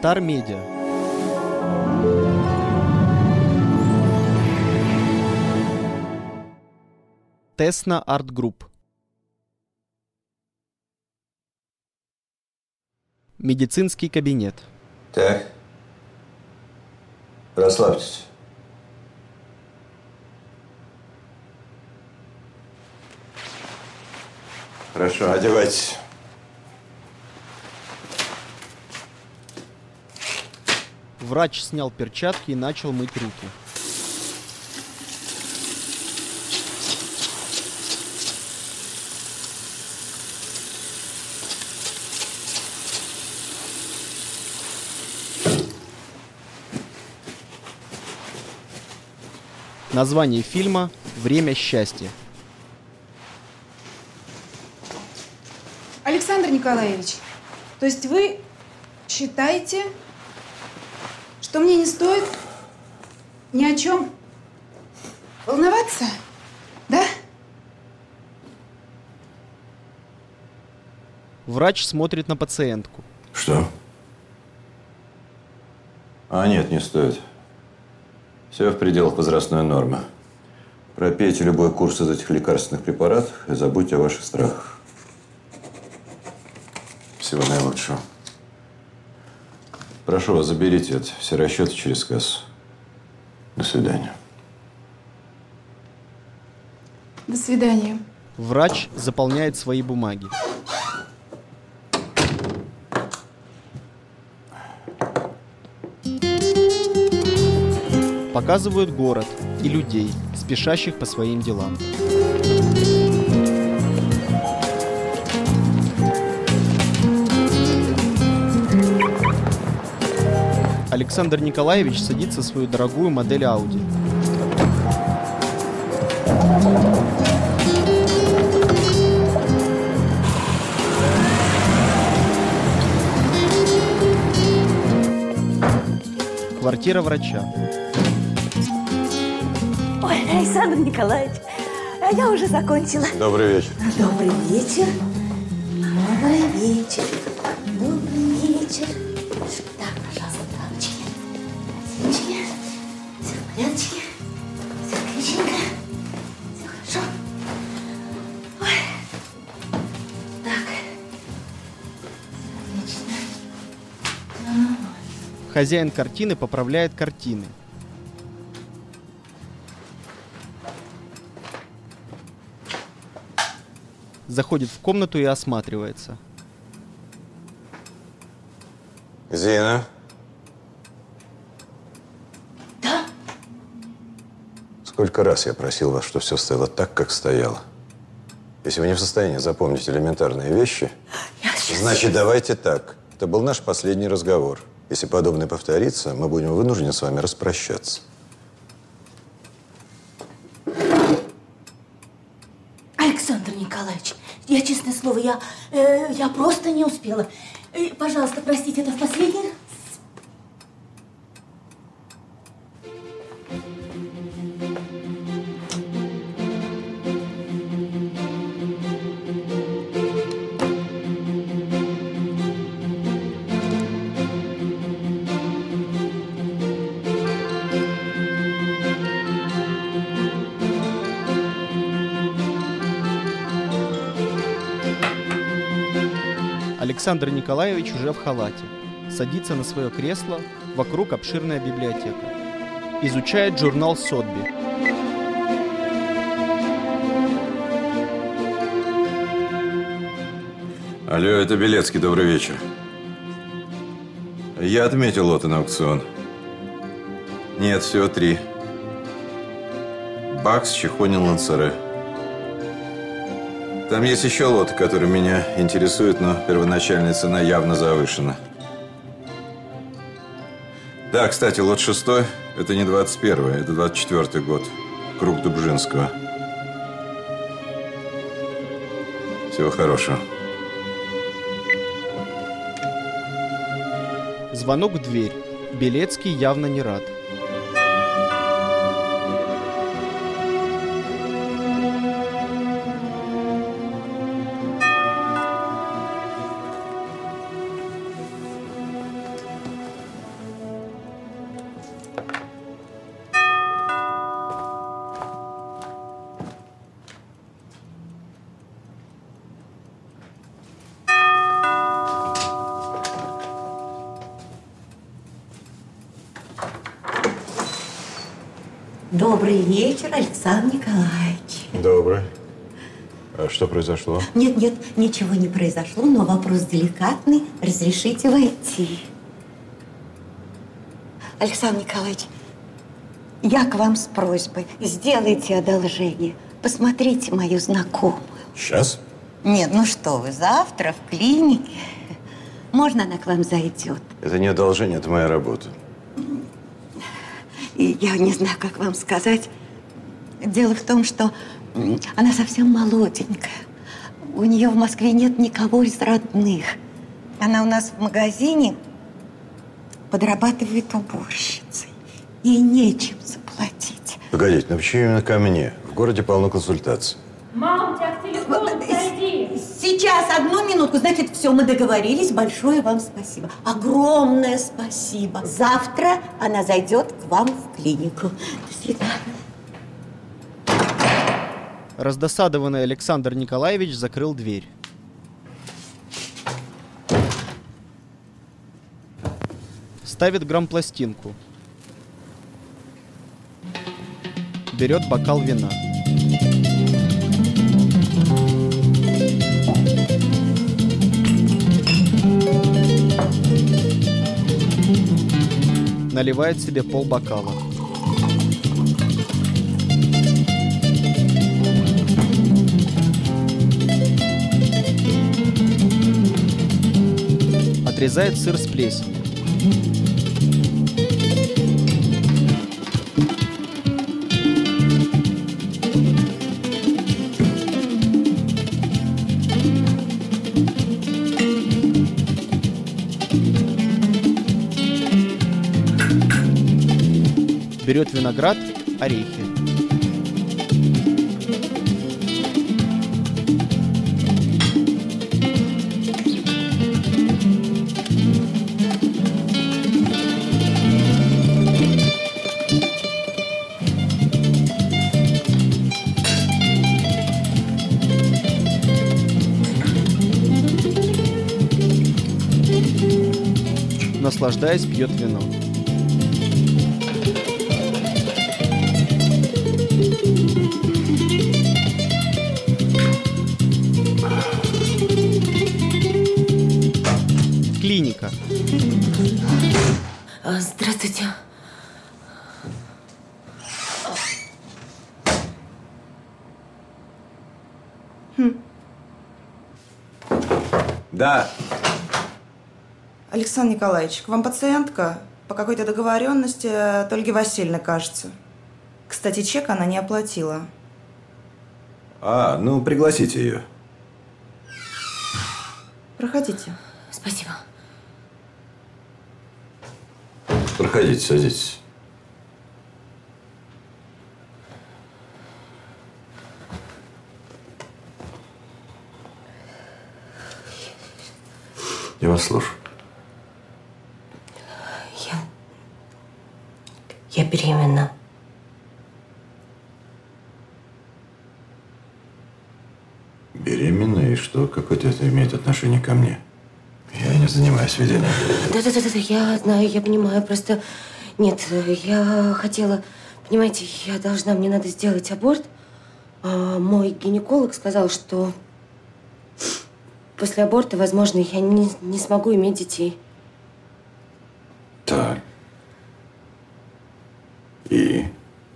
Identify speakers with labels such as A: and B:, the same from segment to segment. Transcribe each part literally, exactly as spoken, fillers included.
A: Стар Медиа. Тесна Арт Групп. Медицинский кабинет.
B: Так. Расслабьтесь. Хорошо, одевайтесь.
A: Врач снял перчатки и начал мыть руки. Название фильма «Время счастья».
C: Александр Николаевич, то есть вы считаете, что мне не стоит ни о чем волноваться, да?
A: Врач смотрит на пациентку.
B: Что? А нет, не стоит. Все в пределах возрастной нормы. Пропейте любой курс из этих лекарственных препаратов и забудьте о ваших страхах. Всего наилучшего. Прошу вас, заберите это. Все расчеты через кассу. До свидания.
C: До свидания.
A: Врач заполняет свои бумаги. Показывают город и людей, спешащих по своим делам. Александр Николаевич садится в свою дорогую модель Audi. Квартира врача.
D: Ой, Александр Николаевич, я уже закончила.
B: Добрый вечер.
D: Добрый вечер. Добрый вечер. Добрый вечер. Так, пожалуйста, дамочки. Отлично. Все в порядке. Все отличненько. Все хорошо. Ой. Так. Отлично.
A: Хозяин картины поправляет картины. Заходит в комнату и осматривается.
B: Зина?
D: Да?
B: Сколько раз я просил вас, что все стояло так, как стояло. Если вы не в состоянии запомнить элементарные вещи,
D: Я сейчас...
B: значит, давайте так. Это был наш последний разговор. Если подобное повторится, мы будем вынуждены с вами распрощаться.
D: Александр Николаевич, я, честное слово, я, э, я просто не успела. Э, пожалуйста, простите, это в последний раз.
A: Александр Николаевич уже в халате. Садится на свое кресло, вокруг обширная библиотека. Изучает журнал Сотби.
B: Алло, это Белецкий, добрый вечер. Я отметил лоты на аукцион. Нет, всего три. Бакс, Чехонин, Лансаре. Там есть еще лоты, которые меня интересуют, но первоначальная цена явно завышена. Да, кстати, лот шестой – это не двадцать первый, это двадцать четвёртый год. Круг Дубжинского. Всего хорошего.
A: Звонок в дверь. Белецкий явно не рад.
E: Добрый вечер, Александр Николаевич.
B: Добрый. А что произошло?
E: Нет, нет, ничего не произошло, но вопрос деликатный. Разрешите войти? Александр Николаевич, я к вам с просьбой. Сделайте одолжение. Посмотрите мою знакомую.
B: Сейчас?
E: Нет, ну что вы, завтра в клинике. Можно она к вам зайдет?
B: Это не одолжение, это моя работа.
E: И я не знаю, как вам сказать. Дело в том, что она совсем молоденькая. У нее в Москве нет никого из родных. Она у нас в магазине подрабатывает уборщицей. Ей нечем заплатить.
B: Погодите, ну почему именно ко мне? В городе полно консультаций.
D: Мам, у тебя телефон, зайди.
E: Сейчас, одну минутку. Значит, все, мы договорились. Большое вам спасибо. Огромное спасибо. Завтра она зайдет к вам в клинику. До свидания.
A: Раздосадованный Александр Николаевич закрыл дверь. Ставит грампластинку. Берет бокал вина. Наливает себе полбокала. Отрезает сыр с плесенью. Берет виноград, орехи. Наслаждаясь, пьет вино. Клиника.
D: Здравствуйте.
C: Хм.
B: Да.
C: Александр Николаевич, к вам пациентка по какой-то договоренности от Ольги Васильевны, кажется. Кстати, чек она не оплатила.
B: А, ну пригласите ее.
C: Проходите.
D: Спасибо.
B: Проходите, садитесь. Я вас слушаю.
D: Я... Я беременна.
B: Беременна? И что? Какое-то это имеет отношение ко мне? Я не занимаюсь ведением.
D: Да-да-да, я знаю, я понимаю, просто... Нет, я хотела... Понимаете, я должна, мне надо сделать аборт. А мой гинеколог сказал, что после аборта, возможно, я не, не смогу иметь детей.
B: Так. И?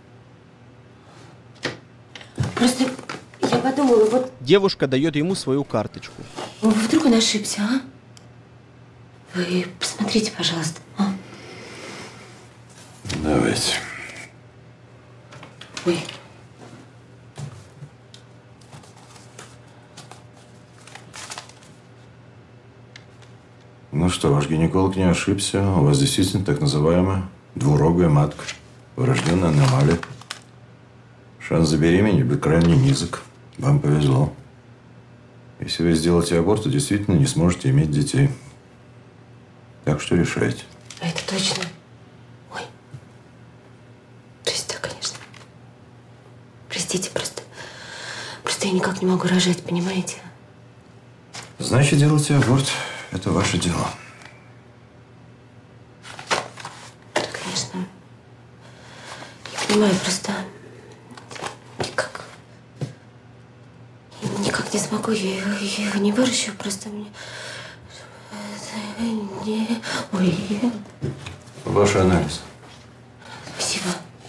D: Просто я подумала, вот...
A: Девушка дает ему свою карточку.
D: Вдруг он ошибся, а? Вы посмотрите, пожалуйста. А?
B: Давайте.
D: Ой.
B: Ну что, ваш гинеколог не ошибся. У вас действительно так называемая двурогая матка. Врожденная аномалия. Шанс забеременеть будет крайне низок. Вам повезло. Если вы сделаете аборт, то действительно не сможете иметь детей. Так что решайте.
D: А это точно? Ой. Простите, конечно. Простите, просто... Просто я никак не могу рожать, понимаете?
B: Значит, делайте аборт. Это ваше дело.
D: Конечно. понимаю, просто никак, никак не смогу, я, я его не выращу, просто мне... Не... Ой.
B: Ваш анализ.
D: Спасибо.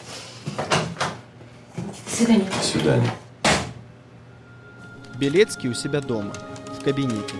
D: До свидания.
B: До свидания.
A: Белецкий у себя дома, в кабинете.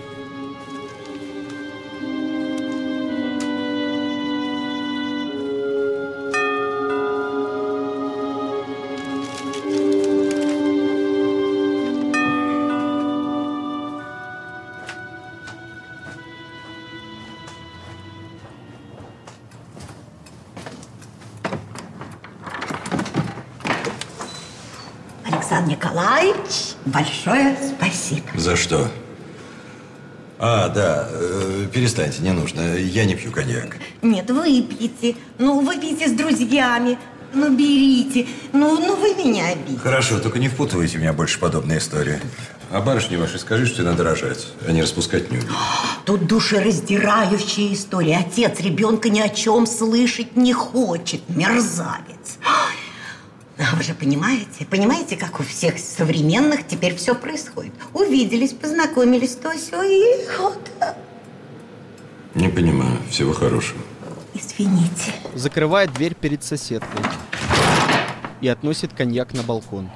E: Александр Николаевич, большое спасибо.
B: За что? А, да, э, перестаньте, не нужно. Я не пью коньяк.
E: Нет, выпейте. Ну, выпейте с друзьями. Ну, берите. Ну, ну вы меня обидите.
B: Хорошо, только не впутывайте меня больше в подобные истории. А барышне вашей скажи, что надо рожать, а не распускать нюни.
E: Тут душераздирающая история. Отец ребенка ни о чем слышать не хочет. Мерзавец. А вы же понимаете, понимаете, как у всех современных теперь все происходит. Увиделись, познакомились, то сё, и вот.
B: Не понимаю. Всего хорошего.
E: Извините.
A: Закрывает дверь перед соседкой и относит коньяк на балкон.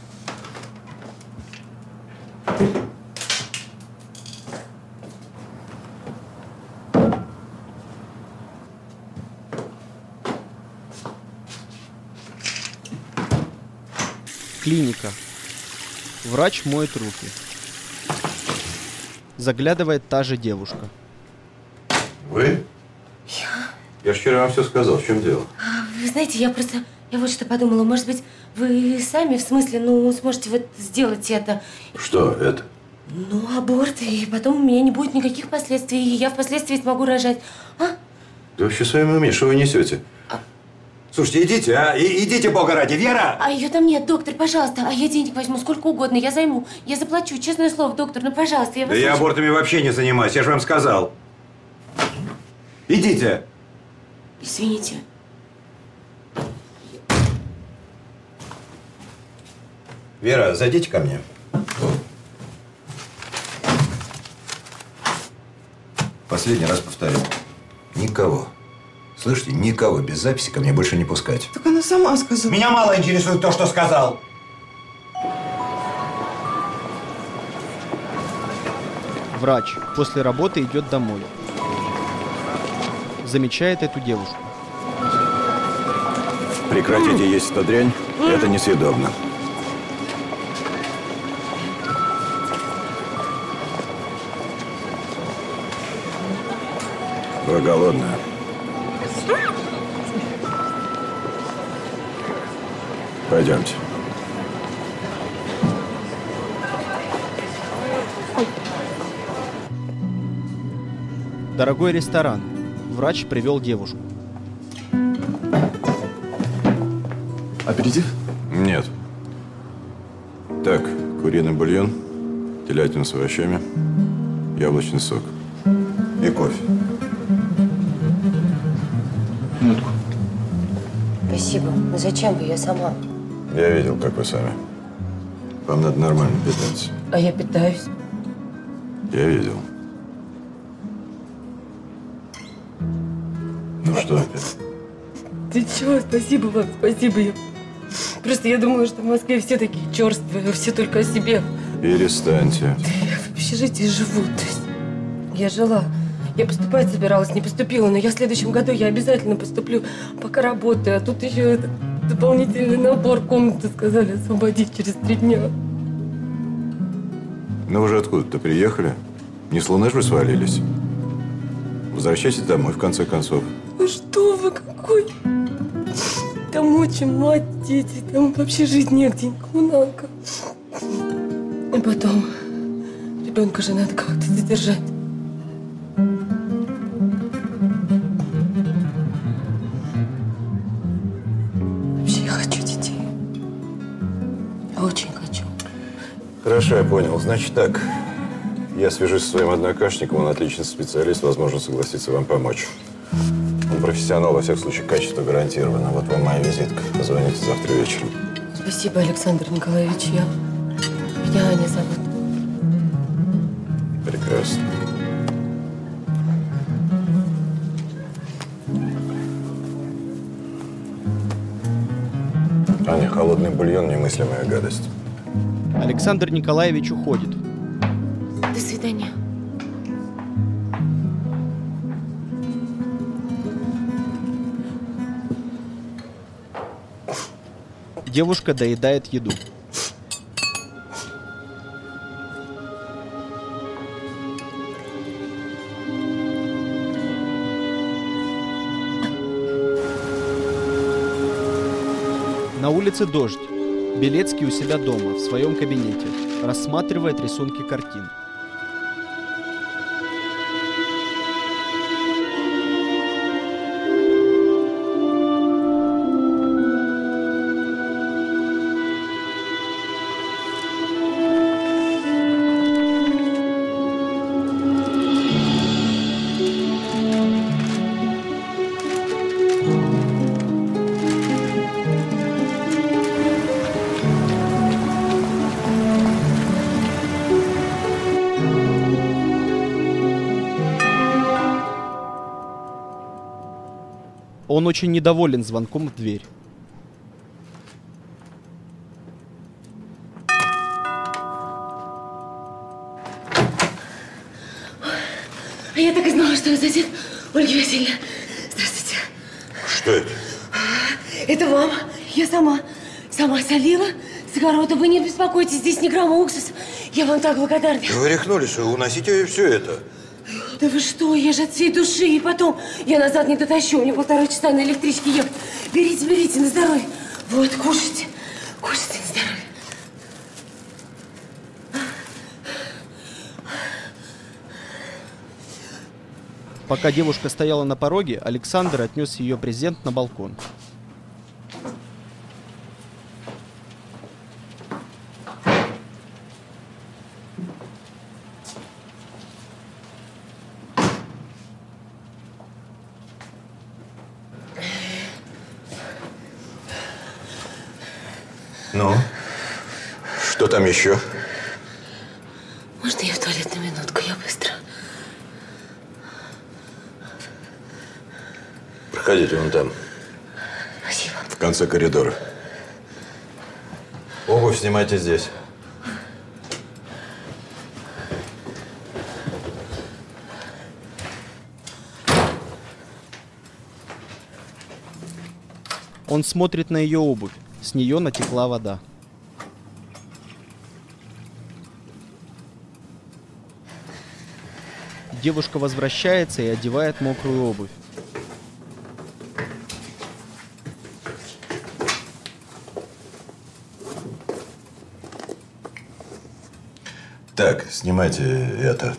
A: Клиника. Врач моет руки. Заглядывает та же девушка.
B: Вы?
D: Я...
B: Я же вчера вам все сказал. В чем дело?
D: Вы знаете, я просто... Я вот что подумала. Может быть, вы сами, в смысле, ну, сможете вот сделать это.
B: Что это?
D: Ну, аборт. И потом у меня не будет никаких последствий. И я впоследствии смогу рожать. А?
B: Ты вообще в своем уме? Что вы несете?
D: А...
B: Слушайте, идите, а? И, идите, Бога ради, Вера!
D: А ее там нет, доктор, пожалуйста. А я денег возьму сколько угодно, я займу. Я заплачу, честное слово, доктор, ну, пожалуйста. Я вас
B: Да я
D: очень...
B: абортами вообще не занимаюсь, я же вам сказал. Идите.
D: Извините.
B: Вера, зайдите ко мне. Последний раз повторю. Никого. Слышите, никого без записи ко мне больше не пускать.
C: Так она сама сказала.
B: Меня мало интересует то, что сказал.
A: Врач после работы идет домой. Замечает эту девушку.
F: Прекратите есть эту дрянь, это несъедобно. Вы голодная? Пойдемте.
A: Дорогой ресторан. Врач привел девушку.
F: Аперитив?
B: Нет. Так, куриный бульон, телятина с овощами, яблочный сок и кофе.
F: Минутку.
D: Спасибо. Но зачем вы? Я сама.
B: Я видел, как вы сами. Вам надо нормально питаться.
D: А я питаюсь.
B: Я видел. Ну что опять?
D: Ты чего? Спасибо вам, спасибо. Я... Просто я думала, что в Москве все такие черствые, все только о себе.
B: Перестаньте.
D: Я в общежитии живу, то есть я жила. Я поступать собиралась, не поступила, но я в следующем году я обязательно поступлю, пока работаю. А тут еще этот дополнительный набор комнаты сказали освободить через три дня.
B: Ну вы же откуда-то приехали? Не с Луны же вы свалились? Возвращайтесь домой, в конце концов.
D: Ну что вы, какой? Там отчим, мать, дети, там вообще жить негде, коммуналка. И потом, ребенка же надо как-то задержать. Вообще я хочу детей. Я очень хочу.
B: Хорошо, я понял. Значит так, я свяжусь со своим однокашником, он отличный специалист, возможно, согласится вам помочь. У
F: Он профессионал, во всяком случае, качество гарантировано. Вот вам моя визитка. Позвоните завтра вечером.
D: Спасибо, Александр Николаевич. Я... Меня Аня зовут.
F: Прекрасно. Аня, холодный бульон – немыслимая гадость.
A: Александр Николаевич уходит.
D: До свидания.
A: Девушка доедает еду. На улице дождь. Белецкий у себя дома, в своем кабинете, рассматривает рисунки картин. Он очень недоволен звонком в дверь.
D: А я так и знала, что вы сосед Ольги Васильевны. Здравствуйте.
F: Что это?
D: Это вам. Я сама. Сама солила с огорода. Вы не беспокойтесь, здесь ни грамма уксуса. Я вам так благодарна.
F: Вы рехнулись, уносите все это.
D: Да вы что, я же от всей души. И потом я назад не дотащу. Мне полтора часа на электричке ехать. Берите, берите, на здоровье. Вот, кушайте. Кушайте на здоровье.
A: Пока девушка стояла на пороге, Александр отнес ее презент на балкон.
F: Ну, что там еще?
D: Можно я в туалет на минутку? Я быстро.
F: Проходите вон там.
D: Спасибо.
F: В конце коридора. Обувь снимайте здесь.
A: Он смотрит на ее обувь. С нее натекла вода. Девушка возвращается и одевает мокрую обувь.
F: Так, снимайте это.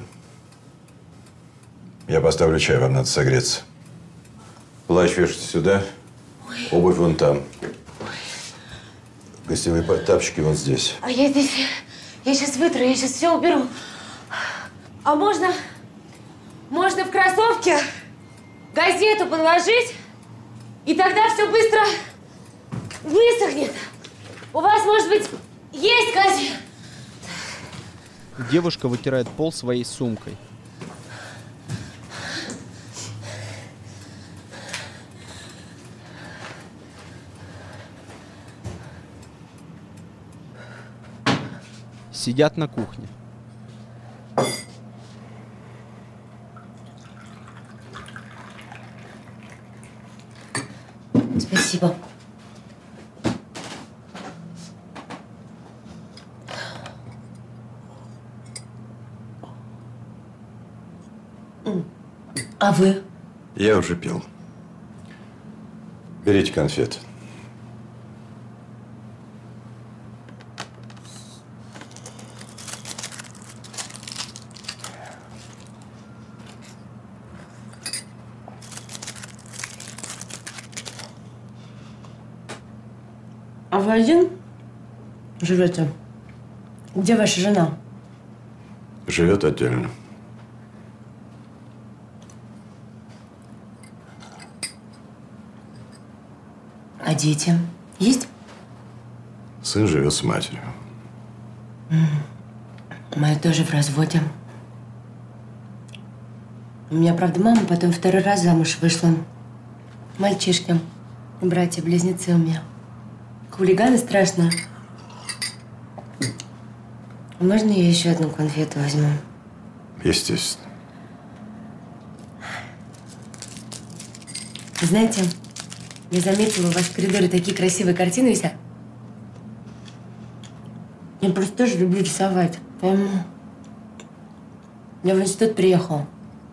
F: Я поставлю чай, вам надо согреться. Плащ вешайте сюда. Ой. Обувь вон там. Ой. Гостевые тапочки вон здесь.
D: А я здесь... Я сейчас вытру, я сейчас все уберу. А можно... Можно в кроссовке газету подложить, и тогда все быстро высохнет. У вас, может быть, есть газета?
A: Девушка вытирает пол своей сумкой. Сидят на кухне.
D: Спасибо. А вы?
F: Я уже пил. Берите конфеты.
D: А вы один живете? Где ваша жена?
F: Живет отдельно.
D: дети есть?
B: Сын живет с матерью.
D: Моя тоже в разводе. У меня, правда, мама потом второй раз замуж вышла. Мальчишки. Братья-близнецы у меня. Хулиганы страшно. Можно я еще одну конфету возьму?
B: Естественно.
D: Знаете, я заметила, у вас в коридоре такие красивые картины висят. Я просто тоже люблю рисовать. Поэтому я в институт приехала.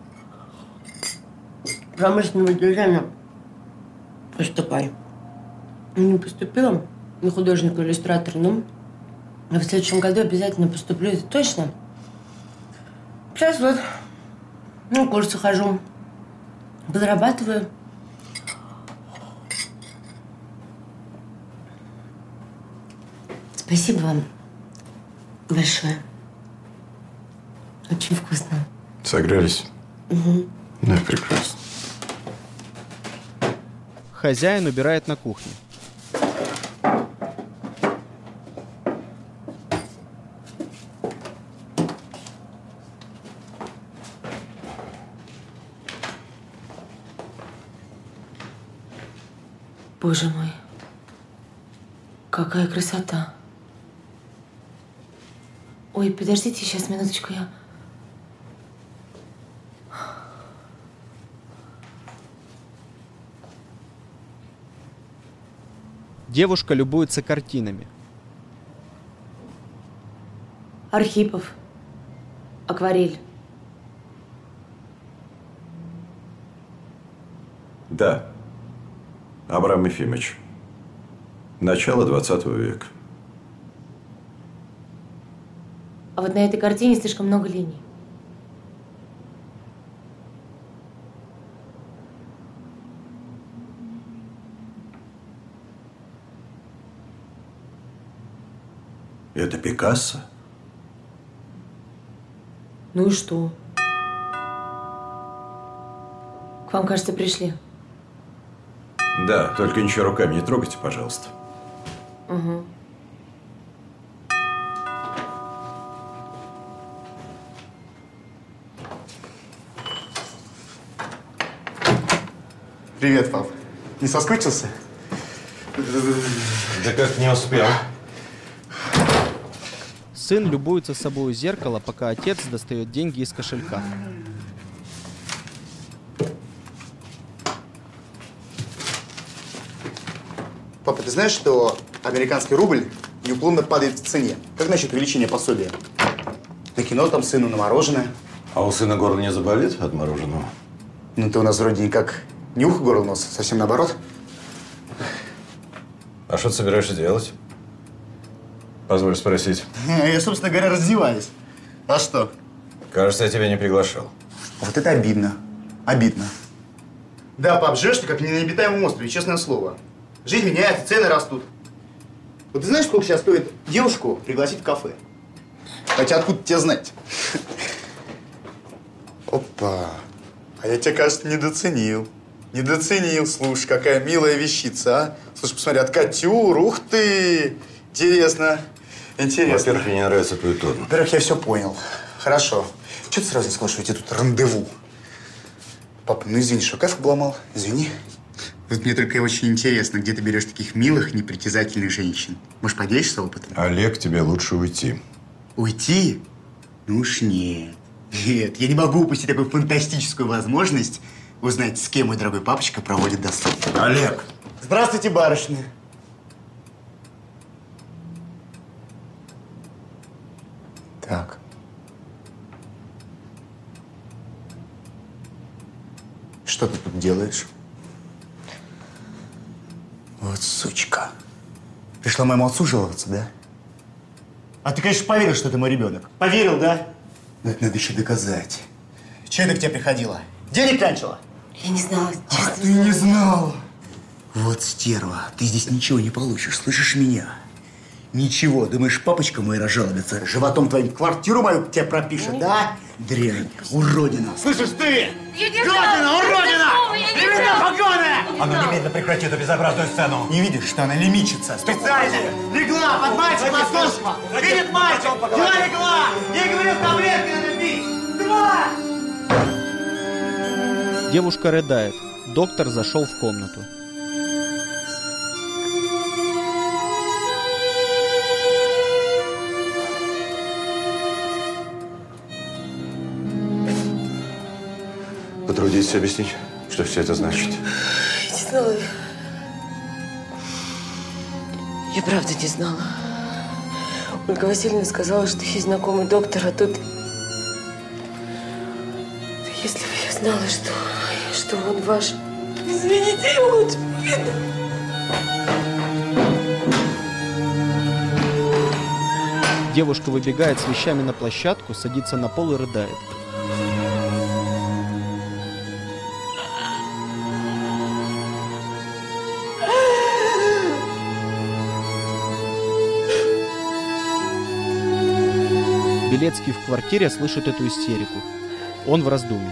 D: Промышленного дизайна поступай. Не поступила на художника-иллюстратора, но в следующем году обязательно поступлю, это точно. Сейчас вот на курсы хожу, подрабатываю. Спасибо вам большое. Очень вкусно.
B: Согрелись?
D: Угу.
B: Да, прекрасно.
A: Хозяин убирает на кухне.
D: Боже мой, какая красота. Ой, подождите сейчас минуточку, я...
A: Девушка любуется картинами.
D: Архипов. Акварель.
B: Да. Абрам Ефимович. Начало двадцатого века.
D: А вот на этой картине слишком много линий.
B: Это Пикассо?
D: Ну и что? К вам, кажется, пришли.
B: Да, только ничего руками не трогайте, пожалуйста.
D: Угу.
G: Привет, пап. Не соскучился?
B: Да как не успел.
A: Сын любуется собой у зеркала, пока отец достает деньги из кошелька.
G: Папа, ты знаешь, что американский рубль неуклонно падает в цене? Как насчет увеличения пособия? На кино там сыну, на мороженое.
B: А у сына горло не заболит от мороженого?
G: Ну, ты у нас вроде никак не ухо, горло, нос. Совсем наоборот.
B: А что ты собираешься делать? Позволь спросить.
G: Я, собственно говоря, раздеваюсь. А что?
B: Кажется, я тебя не приглашал.
G: Вот это обидно. Обидно. Да, пап, живешь ты как на необитаемом острове, честное слово. Жизнь меняется, цены растут. Вот ты знаешь, сколько сейчас стоит девушку пригласить в кафе? Хотя откуда тебе знать? Опа. А я тебя, кажется, недооценил. Недооценил. Слушай, какая милая вещица, а? Слушай, посмотри, от Катюр, ух ты! Интересно. Интересно.
B: Во-первых, мне не нравится твой тон.
G: Во-первых, я все понял. Хорошо. Чего ты сразу не сказал, что у тебя тут рандеву? Папа, ну извини, что кайф обломал. Извини. Вот мне только очень интересно, где ты берешь таких милых, непритязательных женщин. Может, поделишься опытом?
B: Олег, тебе лучше уйти.
G: Уйти? Ну уж нет. Нет, я не могу упустить такую фантастическую возможность узнать, с кем мой дорогой папочка проводит досуг.
B: Олег!
G: Здравствуйте, барышня. Так. Что ты тут делаешь? Вот сучка. Пришла моему отцу жаловаться, да? А ты, конечно, поверил, что это мой ребенок. Поверил, да? Но это надо еще доказать. Че это к тебе приходила? Денег клянчила?
D: Я не знала, честно.
G: А ты не знала? Вот стерва, ты здесь ничего не получишь, слышишь меня? Ничего, думаешь, папочка мой разжалобится, животом твоим квартиру мою тебе пропишет, да? Дрянь, уродина. Слышишь ты?
D: Я не
G: Гадина, уродина! Ребята, погоны!
H: А ну немедленно прекрати эту безобразную сцену.
G: Не видишь, что она лимичится? Специально легла под мальчик московского. Видит мальчик, взяла легла. Ей говорил, таблетки надо пить. Два!
A: Девушка рыдает. Доктор зашел в комнату.
F: Потрудитесь объяснить, что все это значит.
D: Не знала. Я правда не знала. Ольга Васильевна сказала, что есть знакомый доктор, а тут... Если бы я знала, что, что он ваш... Извините, я лучше уеду.
A: Девушка выбегает с вещами на площадку, садится на пол и рыдает. Белецкий в квартире слышит эту истерику. Он в раздумье.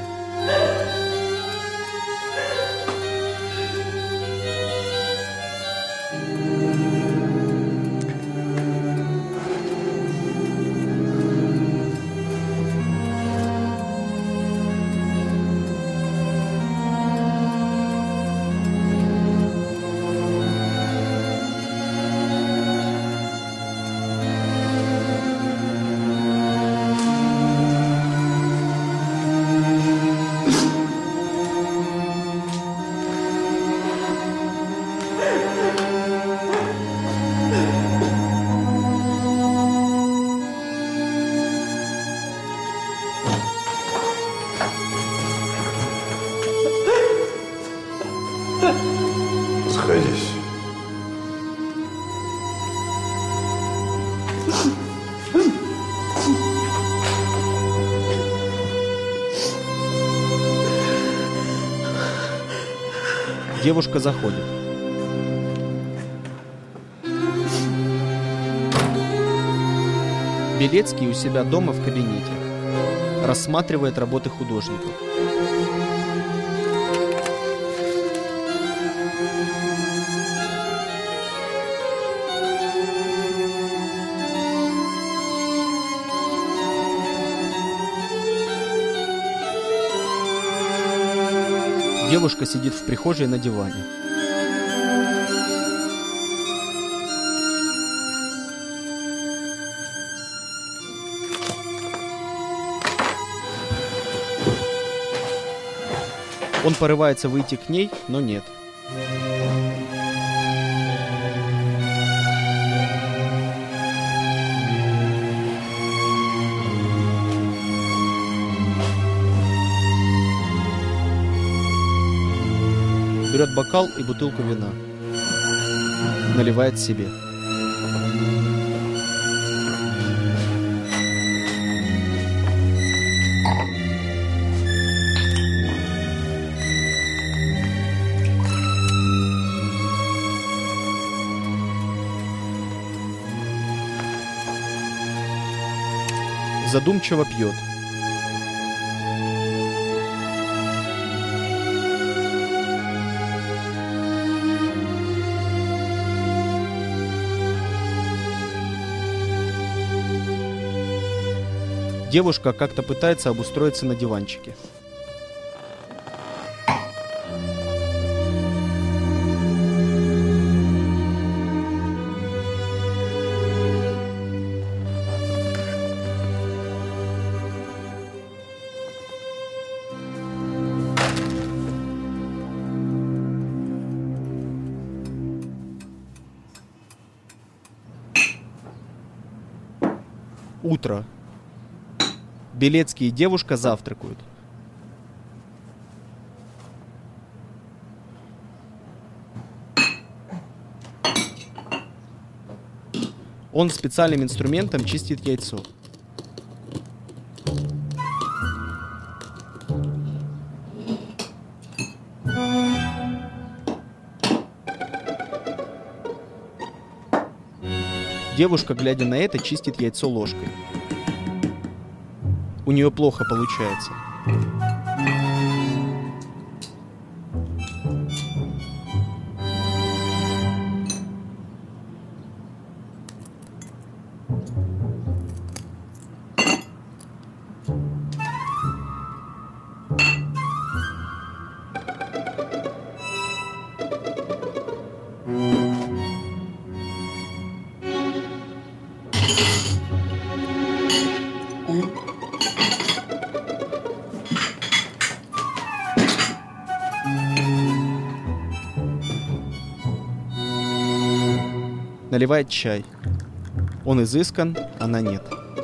F: Сходись.
A: Девушка заходит. Белецкий у себя дома в кабинете. Рассматривает работы художников. Девушка сидит в прихожей на диване. Он порывается выйти к ней, но нет. Берет бокал и бутылку вина. Наливает себе. Задумчиво пьет. Девушка как-то пытается обустроиться на диванчике. Утро. Белецкий и девушка завтракают. Он специальным инструментом чистит яйцо. Девушка, глядя на это, чистит яйцо ложкой. У нее плохо получается. наливает чай. Он изыскан, она нет.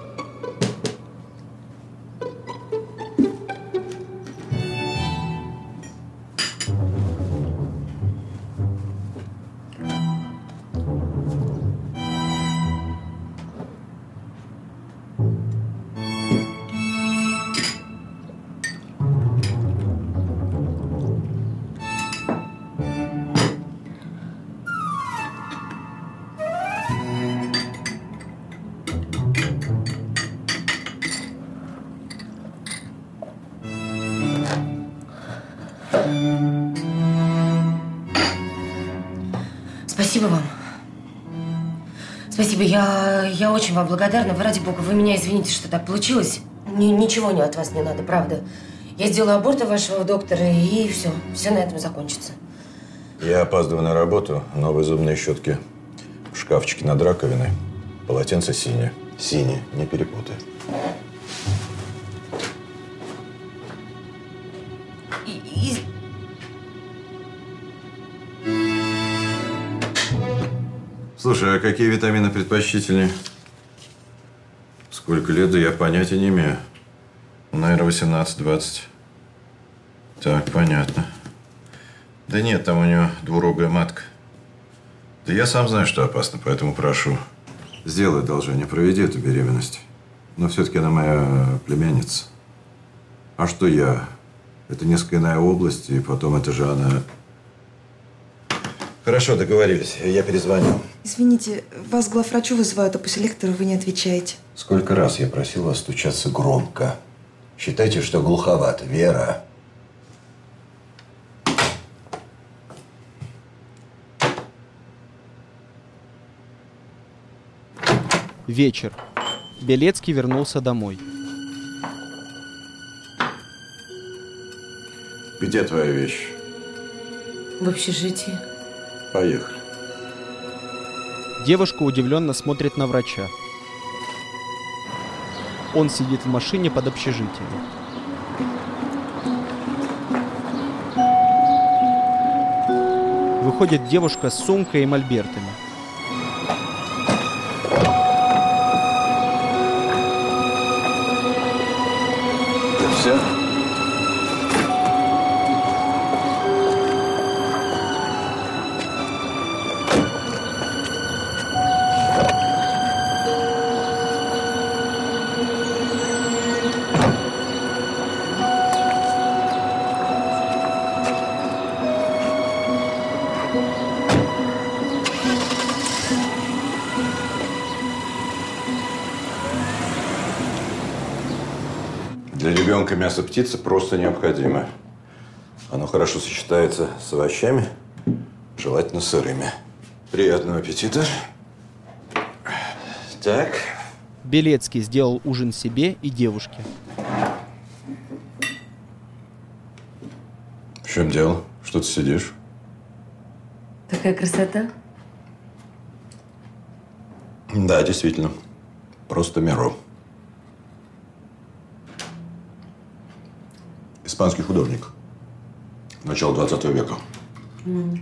D: Спасибо вам. Спасибо, я, я очень вам благодарна. Вы, ради бога, вы меня извините, что так получилось. Ни, ничего не от вас не надо, правда. Я сделаю аборт у вашего доктора, и все. Все на этом закончится.
F: Я опаздываю на работу. Новые зубные щетки в шкафчике над раковиной. Полотенце синее. Синее, не перепутай.
D: И, и...
F: Слушай, а какие витамины предпочтительнее? Сколько лет, да я понятия не имею. Наверное, восемнадцать-двадцать. Так, понятно. Да нет, там у него двурогая матка. Да я сам знаю, что опасно, поэтому прошу. Сделай одолжение, проведи эту беременность. Но все-таки она моя племянница. А что я? Это несколько иная область, и потом это же она... Хорошо, договорились. Я перезвоню.
C: Извините, вас к главврачу вызывают, а по селектору вы не отвечаете.
F: Сколько раз я просил вас стучаться громко. Считайте, что глуховато, Вера.
A: Вечер. Белецкий вернулся домой.
F: Где твоя вещь?
D: В общежитии.
F: Поехали.
A: Девушка удивленно смотрит на врача. Он сидит в машине под общежитием. Выходит девушка с сумкой и мольбертами.
F: Это все? Для ребенка мясо птицы просто необходимо. Оно хорошо сочетается с овощами, желательно сырыми. Приятного аппетита. Так.
A: Белецкий сделал ужин себе и девушке.
F: В чем дело? Что ты сидишь?
D: Такая красота.
F: Да, действительно. Просто Миро. Испанский художник. Начало двадцатого века.
D: Mm.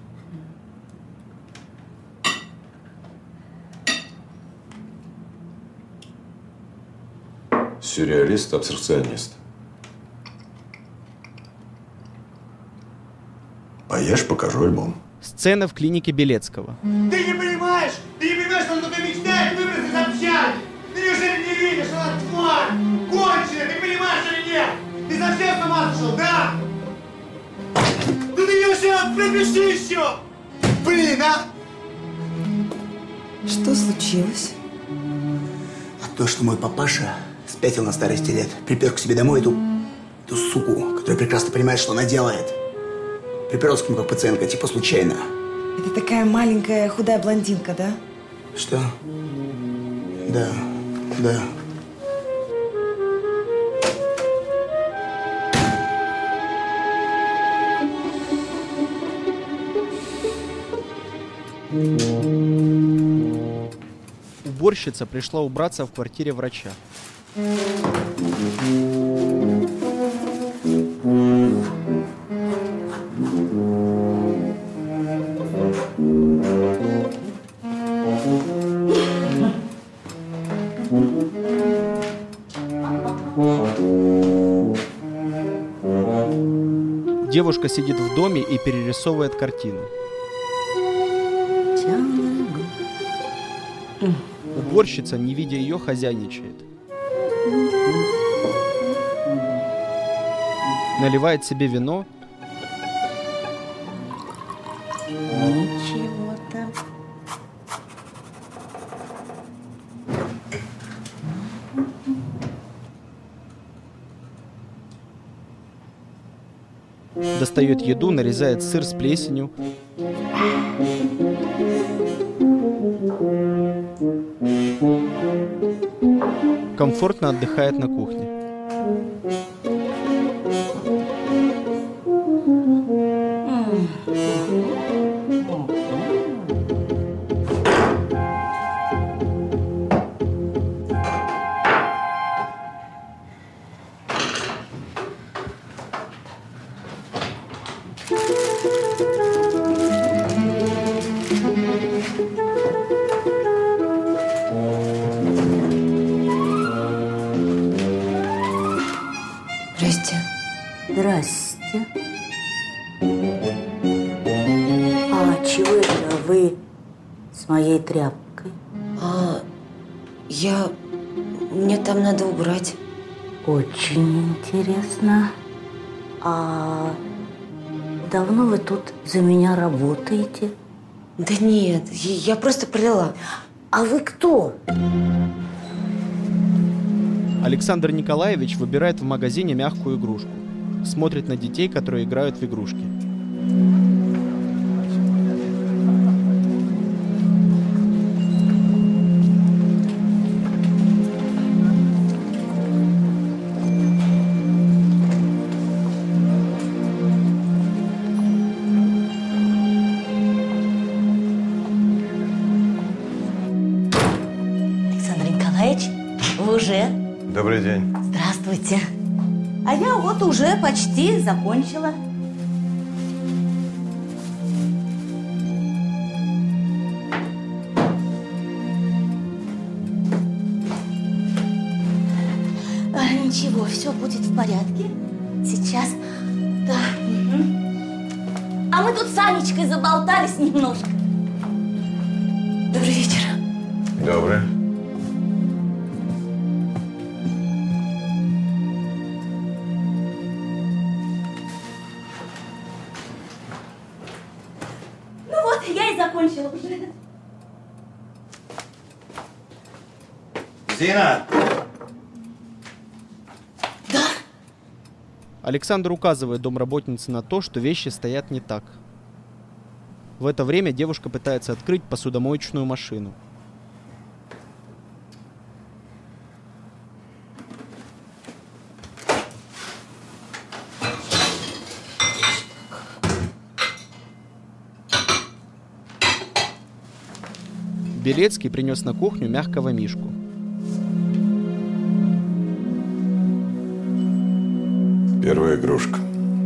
F: Сюрреалист, абстракционист. Поешь, покажу альбом.
A: Сцена в клинике Белецкого.
H: Ты не понимаешь? Ты не понимаешь, что он только мечтает выбраться из общаги! Ты неужели не видишь, что она тварь? Конченая, ты понимаешь или нет? Ты совсем с ума сошел, да? Да ты ее все пропиши еще! Блин, а!
C: Что случилось?
G: А то, что мой папаша спятил на старости лет, припер к себе домой эту, эту суку, которая прекрасно понимает, что она делает. Приперся к нему как пациентка, типа случайно.
C: Это такая маленькая худая блондинка, да?
G: Что? Да, да.
A: Уборщица пришла убраться в квартире врача. Девушка сидит в доме и перерисовывает картину. Уборщица, не видя ее, хозяйничает. Наливает себе вино.
E: Ничего-то.
A: Достает еду, нарезает сыр с плесенью. Комфортно отдыхает на кухне.
I: Здрасте.
J: Здрасте. А чего это вы с моей тряпкой?
I: А, я... Мне там надо убрать.
J: Очень интересно. А давно вы тут за меня работаете?
I: Да нет, я просто прилила.
J: А вы кто?
A: Александр Николаевич выбирает в магазине мягкую игрушку. Смотрит на детей, которые играют в игрушки.
J: Александр Николаевич, вы уже?
F: Добрый день.
J: Здравствуйте. А я вот уже почти закончила. А, ничего, все будет в порядке. Сейчас. Да. Угу. А мы тут с Анечкой заболтались немножко.
I: Добрый вечер.
F: Добрый.
J: Ну вот, я и закончила уже.
H: Зина!
J: Да?
A: Александр указывает домработнице на то, что вещи стоят не так. В это время девушка пытается открыть посудомоечную машину. Белецкий принес на кухню мягкого мишку.
B: Первая игрушка.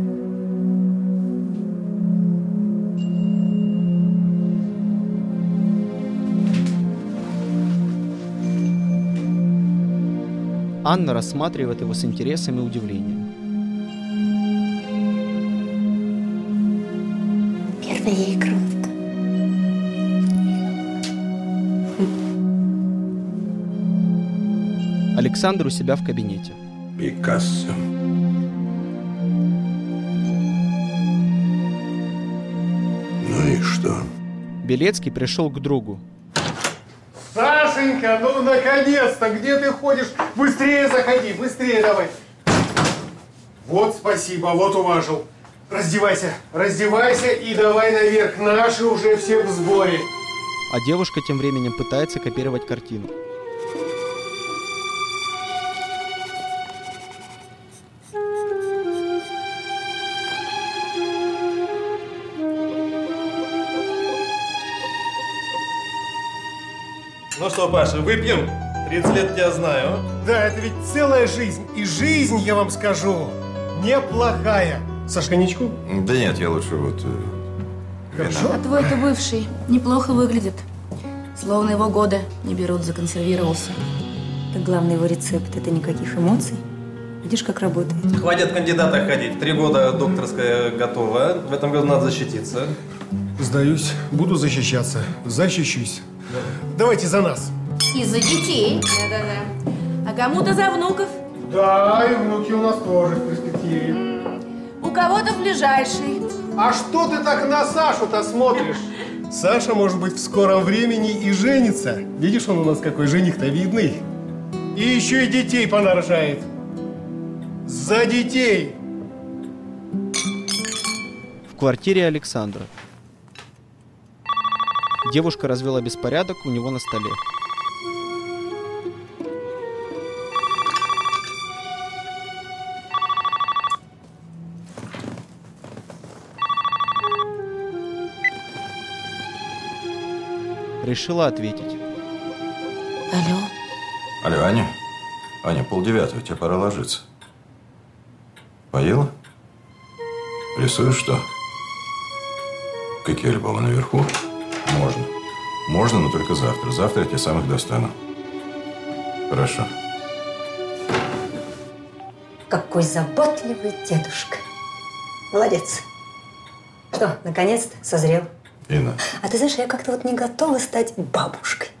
A: Анна рассматривает его с интересом и удивлением.
J: Первая игрушка.
A: Александр у себя в кабинете.
B: Пикассо. Ну и что?
A: Белецкий пришел к другу.
H: Сашенька, ну наконец-то! Где ты ходишь? Быстрее заходи, быстрее давай. Вот, спасибо, вот уважил. Раздевайся, раздевайся и давай наверх. Наши уже все в сборе.
A: А девушка тем временем пытается копировать картину.
K: Ну что, Паша, выпьем? тридцать лет тебя знаю.
H: Да, это ведь целая жизнь. И жизнь, я вам скажу, неплохая. Саш, коньячку?
F: Да нет, я лучше вот... э, вина.
L: А твой-то бывший неплохо выглядит. Словно его годы не берут, законсервировался.
M: Так главный его рецепт – это никаких эмоций, Видишь, как работает.
K: Хватит кандидата ходить. Три года докторская готова. В этом году надо защититься.
N: Сдаюсь. Буду защищаться. Защищусь. Да. Давайте за нас.
L: И за детей. Да-да-да. А кому-то за внуков.
N: Да, и внуки у нас тоже в перспективе.
L: У кого-то в ближайшей.
N: А что ты так на Сашу-то смотришь? Саша, может быть, в скором времени и женится. Видишь, он у нас какой жених-то видный. И еще и детей понарожает. За детей!
A: В квартире Александра. Девушка развела беспорядок у него на столе. Решила ответить.
I: Алло.
F: Алло, Аня? Аня, полдевятого, тебе пора ложиться. Поела? Рисуешь что? Какие альбомы наверху? Можно. Можно, но только завтра. Завтра я тебе сам их достану. Хорошо.
E: Какой заботливый дедушка. Молодец. Что, наконец-то созрел?
F: Инна.
E: А ты знаешь, я как-то вот не готова стать бабушкой.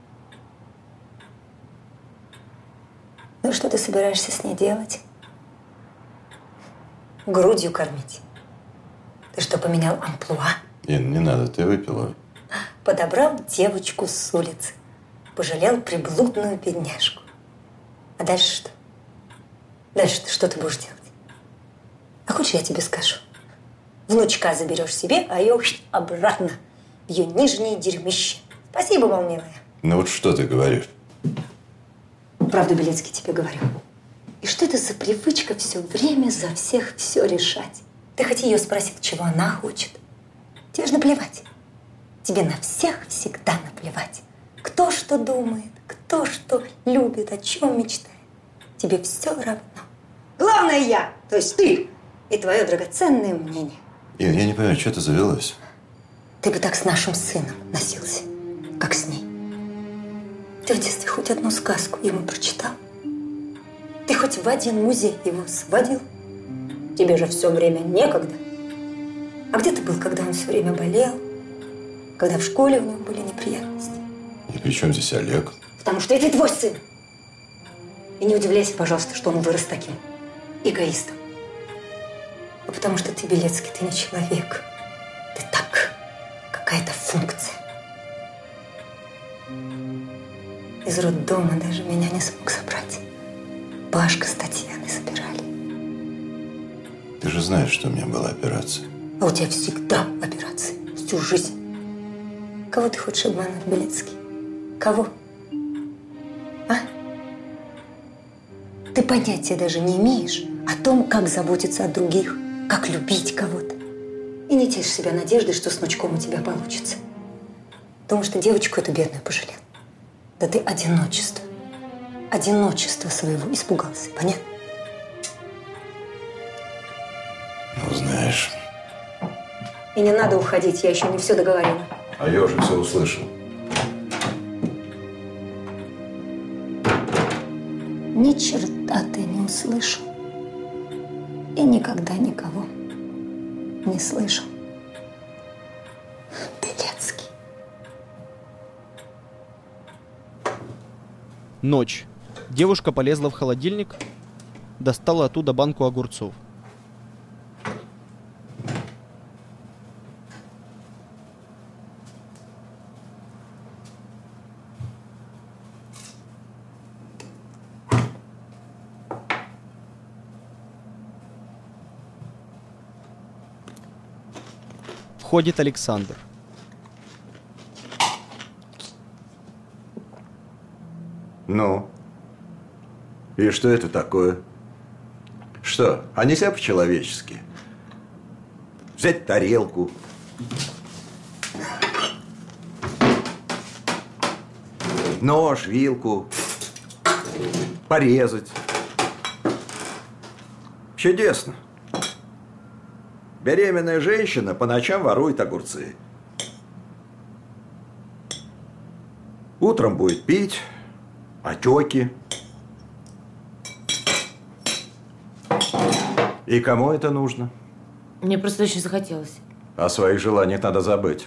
E: Ну, что ты собираешься с ней делать? Грудью кормить? Ты что, поменял амплуа?
F: Инна, не надо, ты выпила.
E: Подобрал девочку с улицы. Пожалел приблудную бедняжку. А дальше что? Дальше ты что ты будешь делать? А хочешь, я тебе скажу? Внучка заберешь себе, а ее обратно в ее нижнее дерьмище. Спасибо вам, милая.
F: Ну вот что ты говоришь?
E: Правду, Белецкий, тебе говорю. И что это за привычка все время за всех все решать? Ты хоть ее спросил, чего она хочет? Тебе же наплевать. Тебе на всех всегда наплевать. Кто что думает, кто что любит, о чем мечтает. Тебе все равно. Главное я, то есть ты, и твое драгоценное мнение.
F: Ин, я не понимаю, что ты завелась?
E: Ты бы так с нашим сыном носился, как с ней. Ты в детстве хоть одну сказку ему прочитал? Ты хоть в один музей его сводил? Тебе же все время некогда. А где ты был, когда он все время болел? Когда в школе у него были неприятности?
F: И при чем здесь Олег?
E: Потому что это твой сын. И не удивляйся, пожалуйста, что он вырос таким эгоистом. А потому что ты, Белецкий, ты не человек. Ты так, какая-то функция. Из роддома даже меня не смог забрать. Пашка с Татьяной забирали.
F: Ты же знаешь, что у меня была операция.
E: А у тебя всегда операции. Всю жизнь. Кого ты хочешь обмануть, Белецкий? Кого? А? Ты понятия даже не имеешь о том, как заботиться о других, как любить кого-то. И не тешь себя надеждой, что с внучком у тебя получится. Потому что девочку эту бедную пожалел. Да ты одиночество. Одиночество своего испугался. Понятно?
F: Ну, знаешь.
E: И не надо уходить, я еще не все договорила.
F: А я уже все услышал.
E: Ни черта ты не услышал. И никогда никого не слышал. Белецкий.
A: Ночь. Девушка полезла в холодильник, достала оттуда банку огурцов. Входит Александр.
B: Ну? И что это такое? Что, а нельзя по-человечески? Взять тарелку, нож, вилку, порезать. Чудесно. Беременная женщина по ночам ворует огурцы. Утром будет пить, отеки. И кому это нужно?
L: Мне просто очень захотелось.
B: О своих желаниях надо забыть.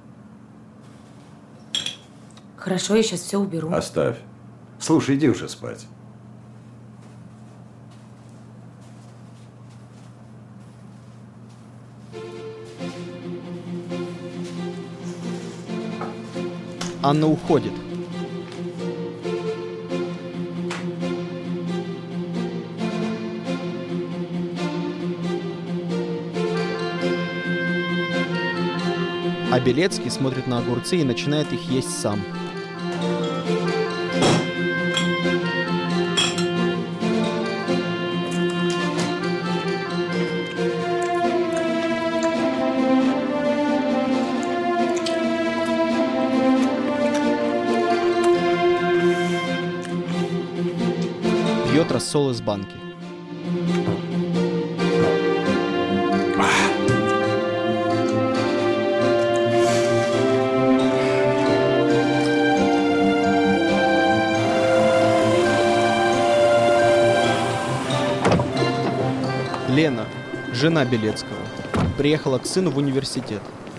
L: Хорошо, я сейчас все уберу.
B: Оставь. Слушай, иди уже спать.
A: Анна уходит. А Белецкий смотрит на огурцы и начинает их есть сам. Пьет рассол из банки. Лена, жена Белецкого, приехала к сыну в университет.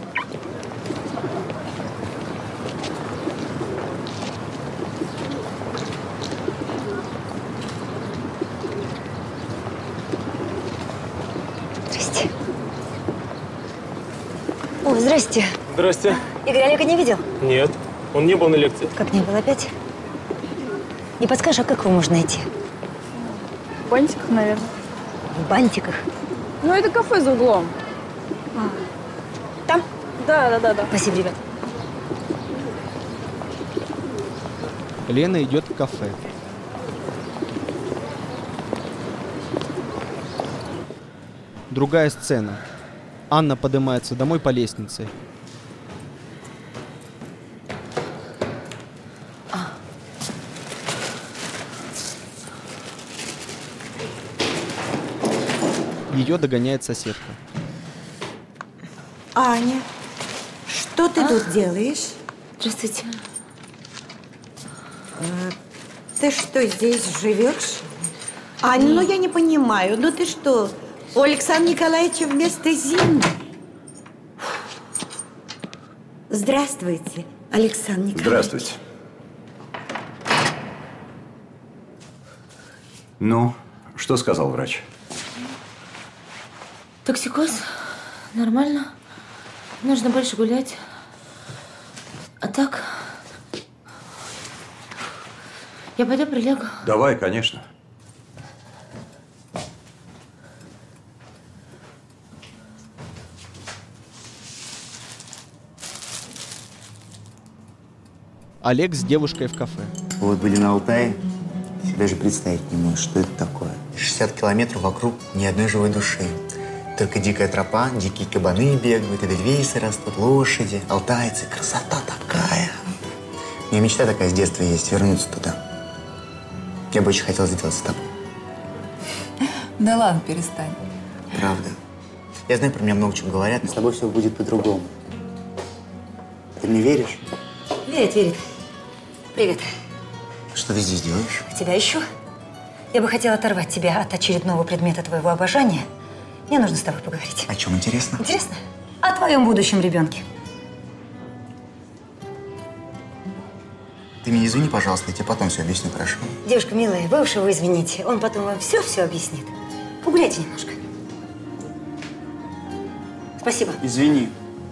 M: Здрасте. О, здрасте.
O: Здрасте.
M: Игорь Олега не видел?
O: Нет, он не был на лекции.
M: Как не был опять? Не подскажешь, а как его можно найти?
P: В бантиках, наверное.
M: В бантиках?
P: Ну, это кафе за углом.
M: А. Там?
P: Да, да, да, да.
M: Спасибо, ребят.
A: Лена идет в кафе. Другая сцена. Анна поднимается домой по лестнице. Ее догоняет соседка.
E: Аня, что ты
M: а?
E: тут делаешь?
M: Здравствуйте.
E: А, ты что, здесь живешь? Аня, ну я не понимаю. Ну ты что, у Александра Николаевича вместо Зины? Здравствуйте, Александр Николаевич.
B: Здравствуйте. Ну, что сказал врач?
L: Токсикоз. Нормально. Нужно больше гулять. А так... Я пойду прилягу.
B: Давай, конечно.
A: Олег с девушкой в кафе.
G: Вот были на Алтае, себе даже представить не можешь, что это такое. шестьдесят километров вокруг ни одной живой души. Только дикая тропа, дикие кабаны бегают, эдельвейсы растут, лошади, алтайцы. Красота такая. У меня мечта такая с детства есть, вернуться туда. Я бы очень хотел сделать с тобой.
Q: Да ладно, перестань.
G: Правда. Я знаю, про меня много чего говорят, но с тобой все будет по-другому. Ты мне веришь?
M: Верит, верит. Привет.
G: Что ты здесь делаешь?
M: Тебя ищу. Я бы хотела оторвать тебя от очередного предмета твоего обожания. Мне нужно с тобой поговорить.
G: О чем интересно?
M: Интересно? О твоем будущем ребенке.
G: Ты меня извини, пожалуйста, я тебе потом все объясню, хорошо?
M: Девушка милая, вы уж его извините. Он потом вам все-все объяснит. Погуляйте немножко. Спасибо.
G: Извини.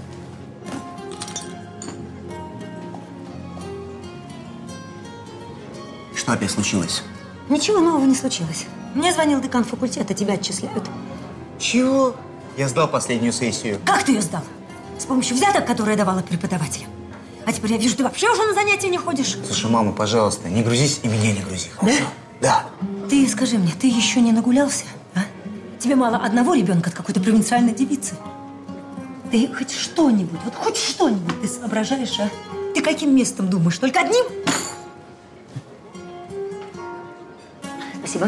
G: Что опять случилось?
M: Ничего нового не случилось. Мне звонил декан факультета, тебя отчисляют.
G: Чего? Я сдал последнюю сессию.
M: Как ты ее сдал? С помощью взяток, которые я давала преподавателям. А теперь я вижу, ты вообще уже на занятия не ходишь.
G: Слушай, мама, пожалуйста, не грузись и меня не грузи, хорошо? Да?
M: Да. Ты скажи мне, ты еще не нагулялся, а? Тебе мало одного ребенка от какой-то провинциальной девицы? Ты хоть что-нибудь, вот хоть что-нибудь ты соображаешь, а? Ты каким местом думаешь? Только одним? Спасибо.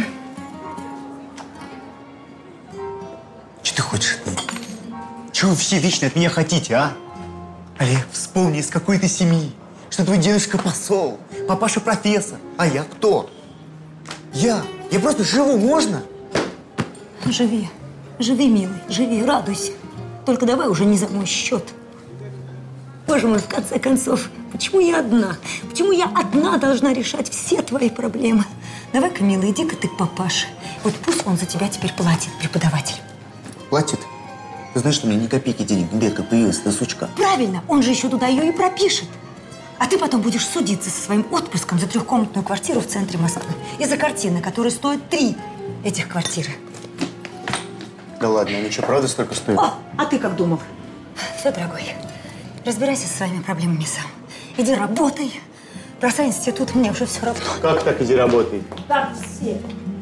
G: Что ты хочешь от меня? Чего вы все вечно от меня хотите, а? Олег, вспомни, из какой ты семьи. Что твой дедушка посол, папаша профессор. А я кто? Я. Я просто живу, можно?
M: Живи. Живи, милый, живи, радуйся. Только давай уже не за мой счет. Боже мой, в конце концов, почему я одна? Почему я одна должна решать все твои проблемы? Давай-ка, милый, иди-ка ты к папаше. Вот пусть он за тебя теперь платит, преподаватель.
G: Платит? Ты знаешь, что у меня ни копейки денег в бедка появилась на сучка?
M: Правильно, он же еще туда ее и пропишет. А ты потом будешь судиться со своим отпрыском за трехкомнатную квартиру в центре Москвы. И за картины, которые стоят три этих квартиры.
G: Да ладно, они что, правда столько стоят?
M: О, а ты как думал? Все, дорогой, разбирайся со своими проблемами сам. Иди работай. Бросай институт, мне уже все равно.
N: Как так, иди работай?
M: Как все.